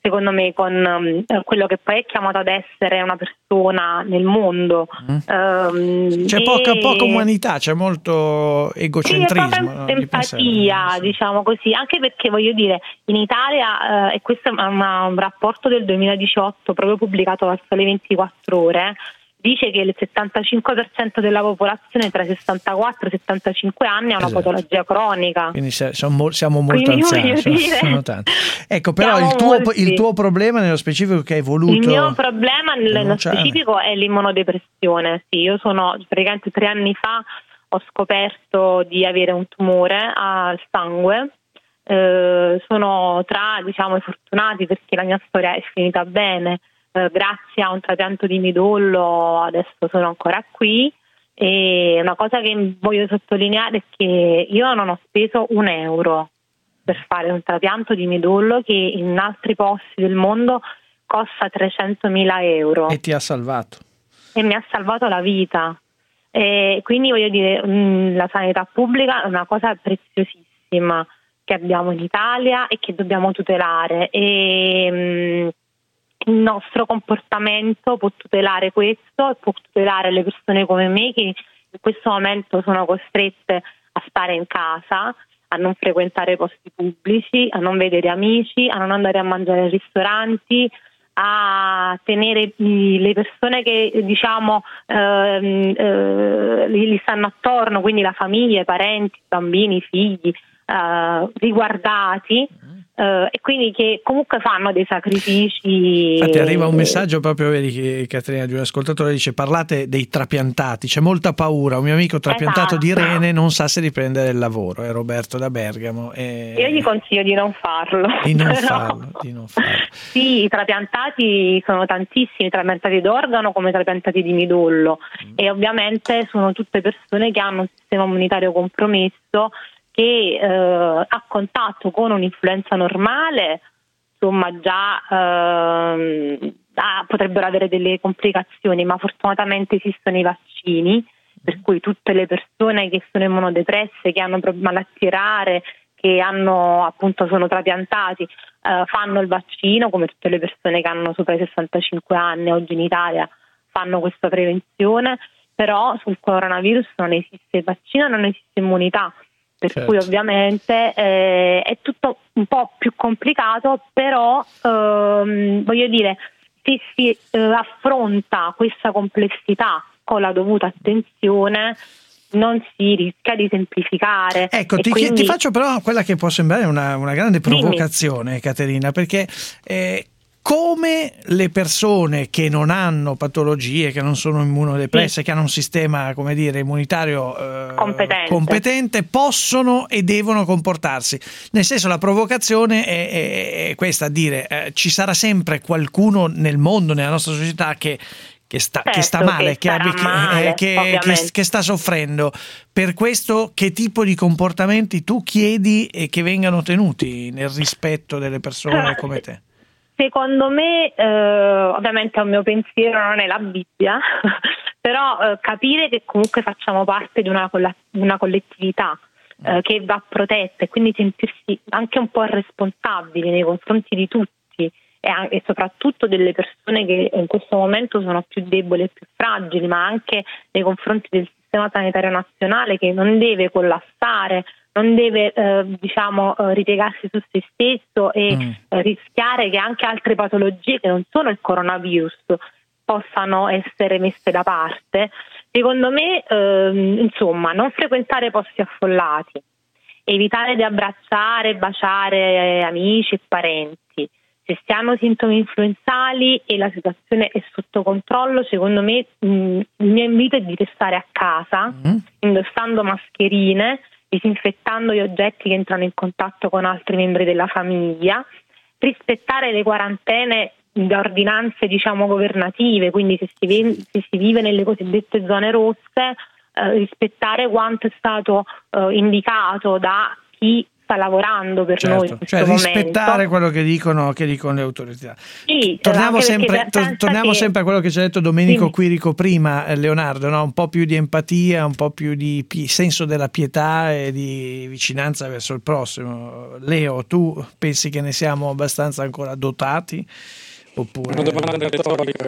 Speaker 20: secondo me, con quello che poi è chiamato ad essere una persona nel mondo.
Speaker 3: C'è poca umanità, c'è molto egocentrismo.
Speaker 20: Sì, è proprio empatia, diciamo così, anche perché voglio dire, in Italia, e questo è un rapporto del 2018 proprio pubblicato dal Sole 24 Ore, dice che il 75% della popolazione tra i 64 e i 75 anni ha una patologia cronica.
Speaker 3: Quindi siamo molto anziani. Sono tanti. Ecco, però il tuo problema nello specifico che hai voluto...
Speaker 20: Il mio problema nello specifico è l'immunodepressione. Sì, io sono praticamente 3 anni fa ho scoperto di avere un tumore al sangue. Sono tra, diciamo, i fortunati perché la mia storia è finita bene. Grazie a un trapianto di midollo adesso sono ancora qui, e una cosa che voglio sottolineare è che io non ho speso €1 per fare un trapianto di midollo che in altri posti del mondo costa €300.000.
Speaker 3: E ti ha salvato.
Speaker 20: E mi ha salvato la vita. E quindi voglio dire, la sanità pubblica è una cosa preziosissima che abbiamo in Italia e che dobbiamo tutelare, e il nostro comportamento può tutelare questo e può tutelare le persone come me che in questo momento sono costrette a stare in casa, a non frequentare posti pubblici, a non vedere amici, a non andare a mangiare ai ristoranti, a tenere le persone che diciamo gli stanno attorno, quindi la famiglia, i parenti, i bambini, i figli, riguardati, e quindi che comunque fanno dei sacrifici.
Speaker 3: Infatti arriva un messaggio proprio, vedi che Caterina, di un ascoltatore, dice: parlate dei trapiantati, c'è molta paura, un mio amico trapiantato di rene non sa se riprendere il lavoro, è Roberto da Bergamo,
Speaker 20: io gli consiglio di non farlo.
Speaker 3: Di non farlo.
Speaker 20: Sì, i trapiantati sono tantissimi, trapiantati d'organo come trapiantati di midollo, e ovviamente sono tutte persone che hanno un sistema immunitario compromesso, che a contatto con un'influenza normale, insomma, già potrebbero avere delle complicazioni, ma fortunatamente esistono i vaccini, per cui tutte le persone che sono immunodepresse, che hanno malattie rare, che hanno appunto sono trapiantati, fanno il vaccino, come tutte le persone che hanno sopra i 65 anni oggi in Italia fanno questa prevenzione. Però sul coronavirus non esiste vaccino, non esiste immunità. Per cui ovviamente è tutto un po' più complicato, però voglio dire, se si affronta questa complessità con la dovuta attenzione non si rischia di semplificare.
Speaker 3: Ecco, ti faccio però quella che può sembrare una grande provocazione, dimmi. Caterina, perché come le persone che non hanno patologie, che non sono immunodepresse, che hanno un sistema, come dire, immunitario competente, possono e devono comportarsi. Nel senso, la provocazione è questa, a dire ci sarà sempre qualcuno nel mondo, nella nostra società che sta male, che sta soffrendo. Per questo, che tipo di comportamenti tu chiedi e che vengano tenuti nel rispetto delle persone come te?
Speaker 20: Secondo me, ovviamente il mio pensiero non è la Bibbia, però capire che comunque facciamo parte di una collettività che va protetta, e quindi sentirsi anche un po' responsabili nei confronti di tutti, e soprattutto delle persone che in questo momento sono più deboli e più fragili, ma anche nei confronti del sistema sanitario nazionale, che non deve collassare, non deve ripiegarsi su se stesso e rischiare che anche altre patologie che non sono il coronavirus possano essere messe da parte. Secondo me, non frequentare posti affollati, evitare di abbracciare e baciare amici e parenti. Se si hanno sintomi influenzali e la situazione è sotto controllo, secondo me il mio invito è di restare a casa, indossando mascherine, disinfettando gli oggetti che entrano in contatto con altri membri della famiglia, rispettare le quarantene da ordinanze governative, quindi se si vive nelle cosiddette zone rosse, rispettare quanto è stato indicato da chi sta lavorando per noi in
Speaker 3: cioè
Speaker 20: questo
Speaker 3: rispettare
Speaker 20: momento.
Speaker 3: quello che dicono le autorità.
Speaker 20: Sì,
Speaker 3: torniamo
Speaker 20: anche
Speaker 3: sempre a quello che ci ha detto Domenico Quirico prima, Leonardo, no? Un po' più di empatia, un po' più di senso della pietà e di vicinanza verso il prossimo. Leo, tu pensi che ne siamo abbastanza ancora dotati? Oppure...
Speaker 12: Una domanda retorica.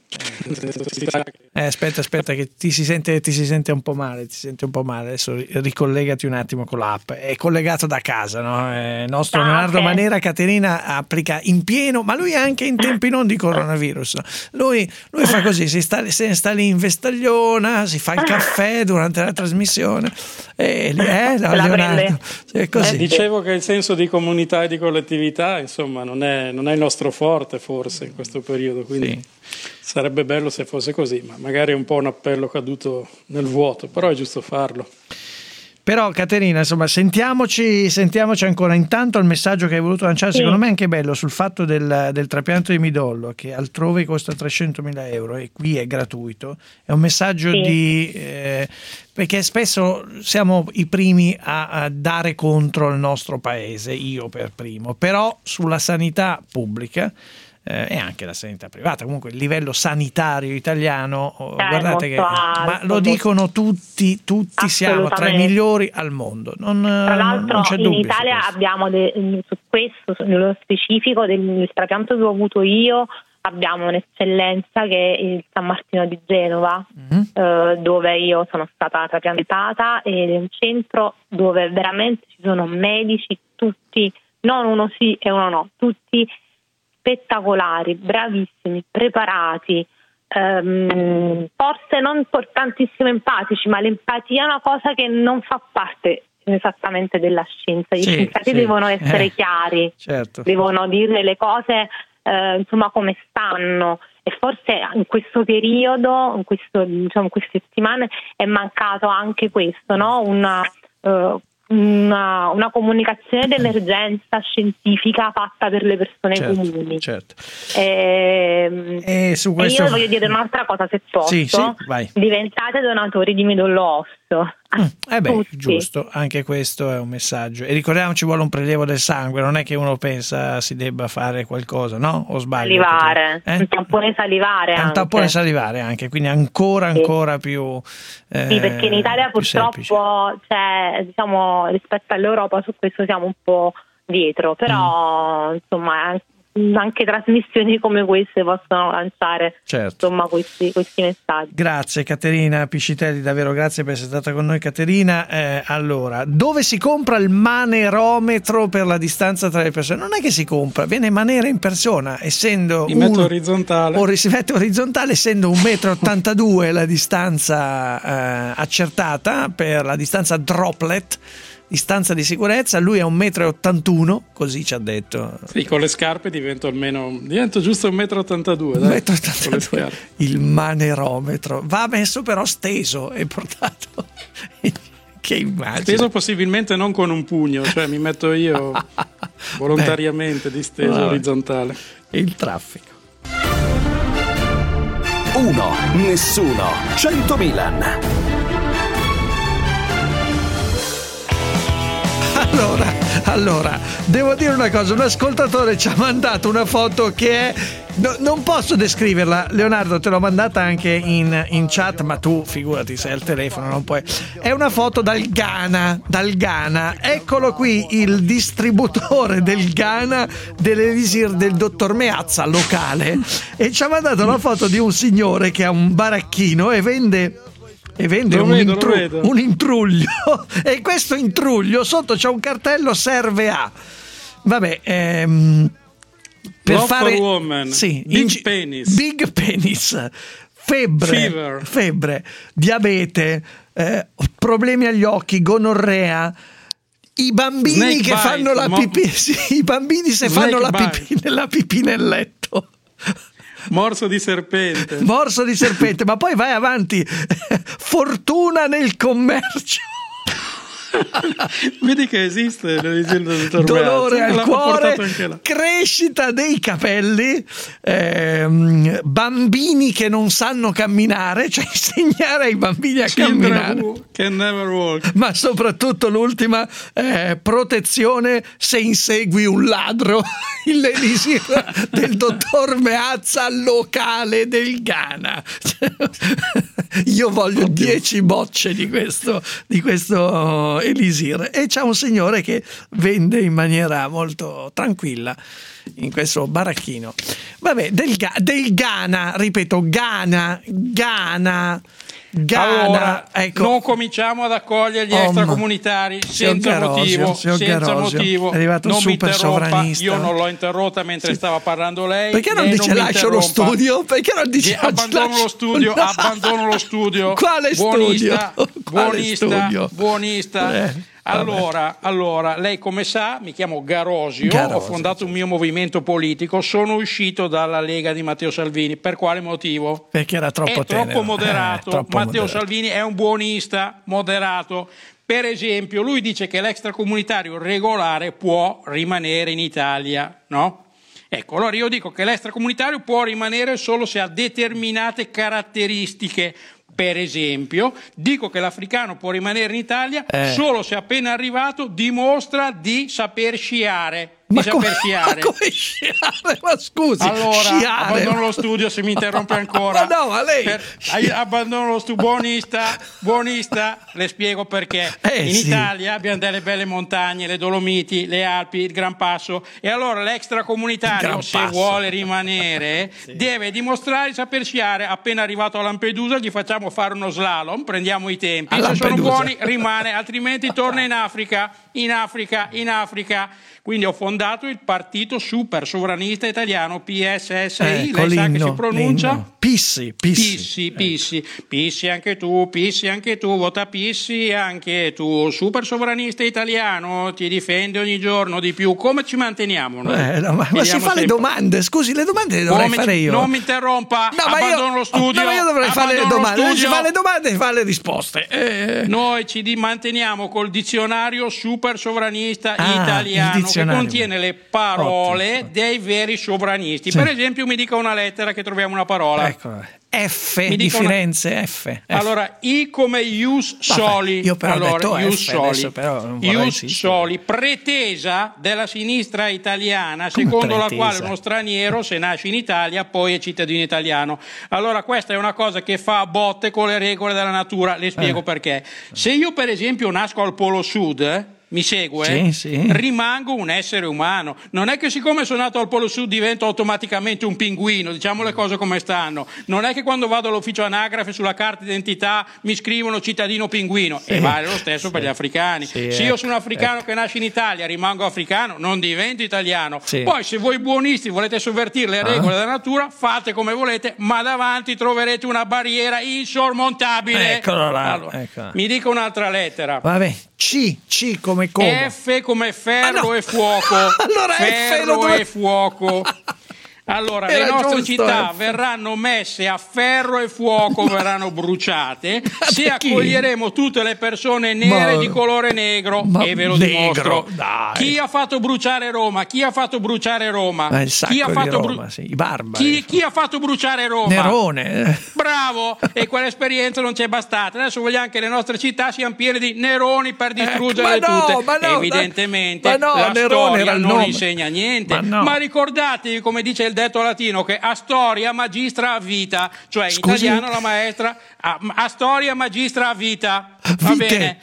Speaker 3: Aspetta che ti si sente un po' male, adesso ricollegati un attimo con l'app, è collegato da casa, no? Il nostro Leonardo Manera, Caterina applica in pieno, ma lui anche in tempi non di coronavirus, lui fa così, se sta lì in vestagliona, si fa il caffè durante la trasmissione Leonardo, è così.
Speaker 12: Dicevo che il senso di comunità e di collettività, insomma, non è il nostro forte forse in questo periodo, quindi sarebbe bello se fosse così, ma magari è un po' un appello caduto nel vuoto, però è giusto farlo.
Speaker 3: Però Caterina, insomma, sentiamoci ancora. Intanto il messaggio che hai voluto lanciare, secondo me è anche bello, sul fatto del trapianto di midollo, che altrove costa 300.000 euro e qui è gratuito. È un messaggio perché spesso siamo i primi a dare contro il nostro paese, io per primo, però sulla sanità pubblica e anche la sanità privata, comunque il livello sanitario italiano, guardate che ma lo dicono tutti siamo tra i migliori al mondo. Tra
Speaker 20: l'altro
Speaker 3: non c'è
Speaker 20: in
Speaker 3: dubbio
Speaker 20: Italia abbiamo su questo, nello specifico del trapianto che ho avuto io, abbiamo un'eccellenza che è il San Martino di Genova, dove io sono stata trapiantata, ed è un centro dove veramente ci sono medici tutti, non uno sì e uno no, tutti spettacolari, bravissimi, preparati, forse non tantissimo empatici, ma l'empatia è una cosa che non fa parte esattamente della scienza. Gli scienziati devono essere chiari, devono dire le cose insomma come stanno, e forse in questo periodo, in queste settimane è mancato anche questo, no? Una comunicazione d'emergenza scientifica fatta per le persone comuni.
Speaker 3: E su questo...
Speaker 20: io voglio dire un'altra cosa, se posso. Diventate donatori di midollo osseo.
Speaker 3: Giusto, anche questo è un messaggio. E ricordiamoci, vuole un prelievo del sangue, non è che uno pensa si debba fare qualcosa, no? O sbaglio?
Speaker 20: Salivare, un tampone salivare anche.
Speaker 3: Un tampone salivare anche, quindi ancora più
Speaker 20: sì, perché in Italia purtroppo diciamo, rispetto all'Europa su questo siamo un po' dietro, però insomma anche trasmissioni come queste possono lanciare insomma questi messaggi.
Speaker 3: Grazie Caterina Piscitelli, davvero grazie per essere stata con noi, Caterina. Allora, dove si compra il manerometro per la distanza tra le persone? Non è che si compra, viene manera in persona, essendo
Speaker 12: si mette orizzontale, essendo 1,82 m la distanza accertata per la distanza droplet, distanza di sicurezza. Lui è 1,81 m, così ci ha detto. Sì, con le scarpe divento giusto 1,82 m.
Speaker 3: 1,82 m. Il manerometro va messo però steso e portato. Che immagine.
Speaker 12: Steso possibilmente non con un pugno, cioè mi metto io volontariamente disteso orizzontale.
Speaker 3: E il traffico.
Speaker 2: 1, nessuno, 100 Milan.
Speaker 3: Allora, devo dire una cosa, un ascoltatore ci ha mandato una foto che è... non posso descriverla, Leonardo, te l'ho mandata anche in chat, ma tu figurati, sei al telefono, non puoi. È una foto dal Ghana. Eccolo qui il distributore del Ghana dell'elisir del dottor Meazza locale, un foto di un signore che ha un baracchino e vende un intruglio e questo intruglio sotto c'è un cartello serve a per fare
Speaker 12: woman. Big
Speaker 3: penis, febbre, diabete, problemi agli occhi, gonorrea, i bambini
Speaker 12: Snake
Speaker 3: che
Speaker 12: bite,
Speaker 3: fanno la pipì, i bambini se fanno la pipì nel letto.
Speaker 12: Morso di serpente,
Speaker 3: ma poi vai avanti. Fortuna nel commercio.
Speaker 12: Vedi che esiste l'Elisir del dottor
Speaker 3: dolore
Speaker 12: Meazza.
Speaker 3: al cuore, crescita dei capelli, bambini che non sanno camminare, cioè insegnare ai bambini a camminare,
Speaker 12: can never walk.
Speaker 3: Ma soprattutto l'ultima, protezione se insegui un ladro, l'Elisir del dottor Meazza locale del Ghana. Io voglio 10 bocce di questo Elisir. E c'è un signore che vende in maniera molto tranquilla in questo baracchino. Vabbè, del Ghana, ripeto, Ghana.
Speaker 12: Allora,
Speaker 3: ecco.
Speaker 12: Non cominciamo ad accogliere gli extracomunitari senza motivo.
Speaker 3: È arrivato
Speaker 12: non
Speaker 3: il
Speaker 12: mi
Speaker 3: super
Speaker 12: interrompa,
Speaker 3: sovranista.
Speaker 12: io non l'ho interrotta mentre stava parlando lei.
Speaker 3: Perché non dice lascio lo studio? Perché non dice
Speaker 12: abbandono lo studio?
Speaker 3: No.
Speaker 12: Abbandono lo studio.
Speaker 3: Quale studio?
Speaker 12: Buonista. Allora, lei come sa, mi chiamo Garosio, ho fondato un mio movimento politico, sono uscito dalla Lega di Matteo Salvini. Per quale motivo?
Speaker 3: Perché era troppo
Speaker 12: moderato. Matteo Salvini è un buonista moderato. Per esempio, lui dice che l'extracomunitario regolare può rimanere in Italia, no? Ecco, allora io dico che l'extracomunitario può rimanere solo se ha determinate caratteristiche. Per esempio, dico che l'africano può rimanere in Italia solo se appena arrivato dimostra di saper sciare.
Speaker 3: Ma come sciare? Ma scusi,
Speaker 12: allora,
Speaker 3: sciare.
Speaker 12: abbandono lo studio se mi interrompe ancora.
Speaker 3: Ma lei
Speaker 12: abbandono lo studio. Buonista, le spiego perché. In Italia abbiamo delle belle montagne, le Dolomiti, le Alpi, il Gran Passo, e allora l'extracomunitario, se vuole rimanere, deve dimostrare di saper sciare. Appena arrivato a Lampedusa gli facciamo fare uno slalom, prendiamo i tempi, se sono buoni rimane, altrimenti torna in Africa. Quindi ho fondato il partito super sovranista italiano PSSI, lei sa che si pronuncia?
Speaker 3: Pissi
Speaker 12: anche tu, vota Pissi anche tu, super sovranista italiano, ti difende ogni giorno di più. Come ci manteniamo noi?
Speaker 3: Ma si fa le domande, scusi, le domande le dovrei fare io.
Speaker 12: Non mi interrompa, abbandono lo studio.
Speaker 3: No, ma io dovrei fare le domande, lei si fa le domande e fa le risposte.
Speaker 12: Noi ci manteniamo col dizionario super sovranista italiano, che contiene le parole dei veri sovranisti. Per esempio, mi dica una lettera che troviamo una parola.
Speaker 3: Ecco. F di Firenze, F.
Speaker 12: Allora, I come ius soli.
Speaker 3: Io però ho detto
Speaker 12: ius
Speaker 3: F,
Speaker 12: soli.
Speaker 3: adesso però non vorrei
Speaker 12: soli, pretesa della sinistra italiana, secondo la quale uno straniero, se nasce in Italia, poi è cittadino italiano. Allora, questa è una cosa che fa a botte con le regole della natura. Le spiego perché. Se io, per esempio, nasco al Polo Sud, mi segue?
Speaker 3: Sì.
Speaker 12: Rimango un essere umano. Non è che siccome sono nato al Polo Sud divento automaticamente un pinguino, diciamo le cose come stanno. Non è che quando vado all'ufficio anagrafe sulla carta d'identità mi scrivono cittadino pinguino, e vale lo stesso per gli africani. Se io sono un africano che nasce in Italia, rimango africano, non divento italiano. Poi se voi buonisti volete sovvertire le regole della natura, fate come volete, ma davanti troverete una barriera insormontabile.
Speaker 3: Eccolo là.
Speaker 12: Allora, mi dica un'altra lettera.
Speaker 3: Vabbè. C come Como.
Speaker 12: F come ferro e fuoco.
Speaker 3: Allora
Speaker 12: ferro e fuoco. Allora, le nostre città verranno messe a ferro e fuoco, verranno bruciate se accoglieremo tutte le persone nere di colore negro, e ve lo dimostro. Chi ha fatto bruciare Roma? Chi ha fatto bruciare Roma?
Speaker 3: Chi ha fatto i barbari.
Speaker 12: Chi ha fatto bruciare Roma?
Speaker 3: Nerone.
Speaker 12: Bravo! E quell'esperienza non ci è bastata. Adesso vogliamo che le nostre città siano piene di Neroni per distruggerle tutte. Evidentemente la storia non insegna niente. Ma ricordatevi, come dice il detto latino, che Astoria magistra a vita, cioè in italiano la maestra Astoria magistra a vita. Va bene?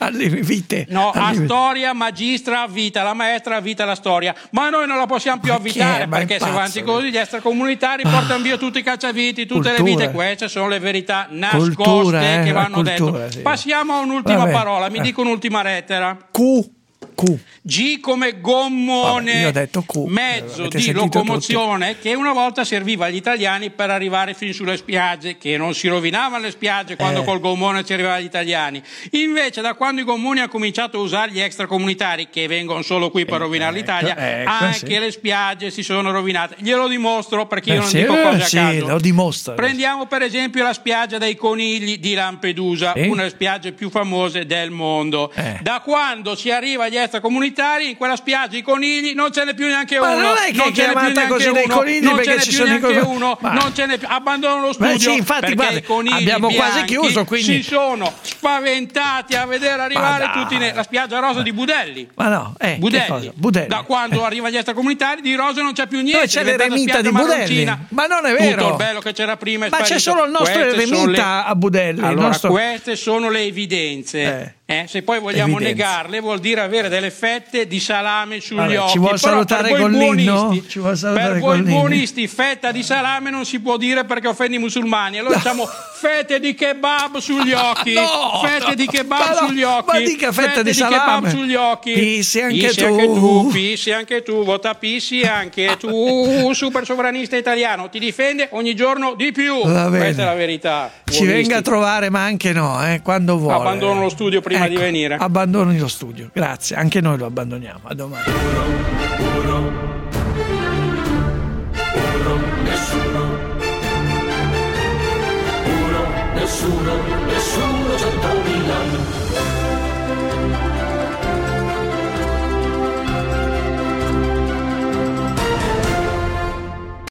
Speaker 12: Astoria magistra a vita, la maestra a vita la storia. Ma noi non la possiamo più avvitare, perché se avanti così gli extracomunitari portano via tutti i cacciaviti, tutte le vite. Queste sono le verità nascoste che vanno dette. Passiamo a un'ultima parola, mi dico un'ultima lettera.
Speaker 3: Q Q.
Speaker 12: G come gommone.
Speaker 3: Vabbè, io ho detto Q.
Speaker 12: Mezzo di locomozione tutti. Che una volta serviva agli italiani per arrivare fin sulle spiagge, che non si rovinavano le spiagge quando col gommone ci arrivavano gli italiani. Invece da quando i gommoni hanno cominciato a usare gli extracomunitari, che vengono solo qui per rovinare l'Italia, anche le spiagge si sono rovinate. Glielo dimostro, perché io non dico cose a caso.
Speaker 3: Lo dimostro.
Speaker 12: Prendiamo per esempio la spiaggia dei conigli di Lampedusa, una delle spiagge più famose del mondo. Da quando si arriva agli extracomunitari, in quella spiaggia i conigli non ce n'è più neanche uno.
Speaker 3: Ma non è che è chiamata così dei conigli, perché ci sono
Speaker 12: non ce n'è più, abbandonano lo studio.
Speaker 3: Sì, infatti,
Speaker 12: perché i conigli
Speaker 3: abbiamo quasi chiuso, quindi
Speaker 12: si sono spaventati a vedere arrivare tutti la spiaggia rosa di Budelli.
Speaker 3: Ma no,
Speaker 12: Budelli. Da quando arriva agli extracomunitari di rosa non c'è più niente.
Speaker 3: Poi c'è l'eremita di Budelli. Ma non è vero.
Speaker 12: Tutto il bello che c'era prima è
Speaker 3: ma
Speaker 12: sparito.
Speaker 3: c'è solo il nostro eremita a Budelli.
Speaker 12: Allora, queste sono le evidenze. Se poi vogliamo negarle, vuol dire avere delle fette di salame sugli occhi.
Speaker 3: Ci vuol salutare con l'inno?
Speaker 12: Per voi buonisti, fetta di salame non si può dire perché offende i musulmani. Allora diciamo fette di kebab sugli occhi. Fette di kebab sugli occhi.
Speaker 3: Ma dica fette di salame.
Speaker 12: Kebab sugli occhi.
Speaker 3: Pissi
Speaker 12: anche tu, vota Pissi anche tu. Super sovranista italiano, ti difende ogni giorno di più. Questa è la verità.
Speaker 3: Ci venga a trovare, ma anche no, quando vuole.
Speaker 12: Abbandono lo studio prima di venire.
Speaker 3: Abbandoni lo studio, grazie. Anche noi lo abbandoniamo. A domani.
Speaker 7: Nessuno 100.000.